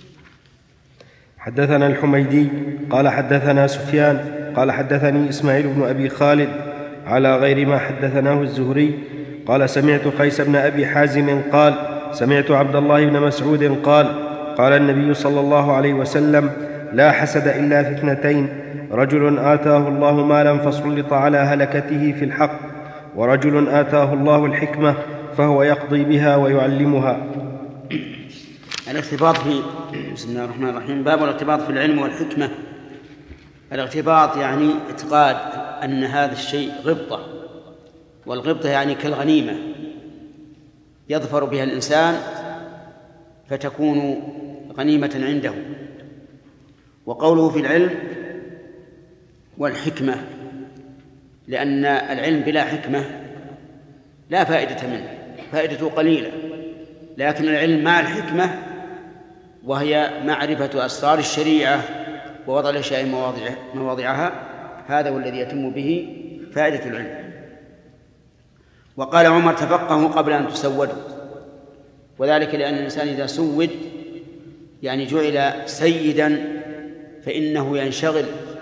S4: حدثنا الحميدي قال حدثنا سفيان قال حدثني إسماعيل بن أبي خالد على غير ما حدثناه الزهري قال: سمعت قيس بن أبي حازم قال: سمعت عبد الله بن مسعود قال: قال النبي صلى الله عليه وسلم: لا حسد إلا في اثنتين: رجل آتاه الله مالا فسلط على هلكته في الحق، ورجل آتاه الله الحكمة فهو يقضي بها ويعلمها.
S2: الاغتباط في بسم الله الرحمن الرحيم. باب الاغتباط في العلم والحكمة. الاغتباط يعني اعتقاد أن هذا الشيء غبطة، والغبطة يعني كالغنيمة يظفر بها الإنسان فتكون غنيمة عنده. وقوله في العلم والحكمة لأن العلم بلا حكمة لا فائدة منه، فائدته قليلة، لكن العلم مع الحكمة وهي معرفة أسرار الشريعة ووضع الأشياء مواضعها، هذا هو الذي يتم به فائدة العلم. وقال عمر: تفقهوا قبل أن تسودوا، وذلك لأن الإنسان إذا سود يعني جعل سيدا فإنه ينشغل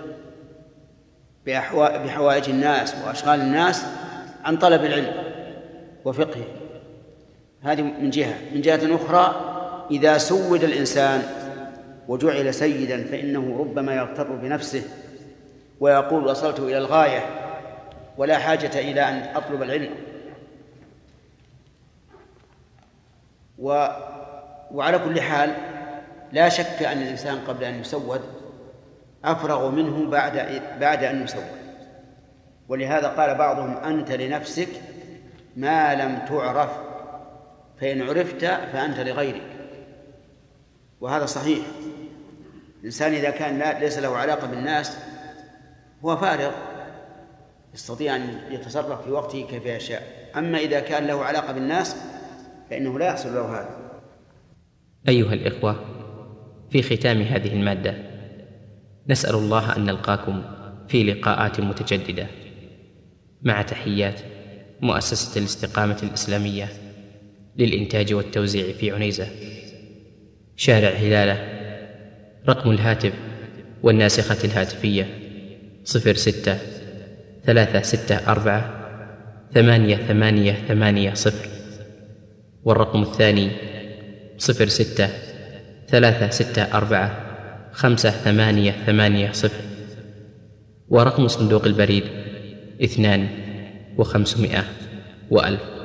S2: بحوائج الناس وأشغال الناس عن طلب العلم وفقهه. هذه من جهة. من جهة أخرى، إذا سود الإنسان وجعل سيدا فإنه ربما يغتر بنفسه ويقول: وصلت إلى الغاية ولا حاجة إلى أن أطلب العلم. و... وعلى كل حال لا شك أن الإنسان قبل أن يسود أفرغ منه بعد بعد أن يسود، ولهذا قال بعضهم: أنت لنفسك ما لم تعرف، فإن عرفت فأنت لغيرك. وهذا صحيح. الإنسان إذا كان لا ليس له علاقة بالناس هو فارغ، يستطيع أن يتصرف في وقته كيف يشاء. أما إذا كان له علاقة بالناس فإنه لا يحصل له هذا.
S1: أيها الإخوة، في ختام هذه المادة نسأل الله أن نلقاكم في لقاءات متجددة، مع تحيات مؤسسة الاستقامة الإسلامية للإنتاج والتوزيع في عنيزة، شارع هلالة. رقم الهاتف والناسخة الهاتفية صفر ستة ثلاثة ستة أربعة ثمانية ثمانية ثمانية صفر، والرقم الثاني صفر ستة ثلاثة ستة أربعة خمسة ثمانية ثمانية صفر، ورقم صندوق البريد اثنان وخمسمائة وألف.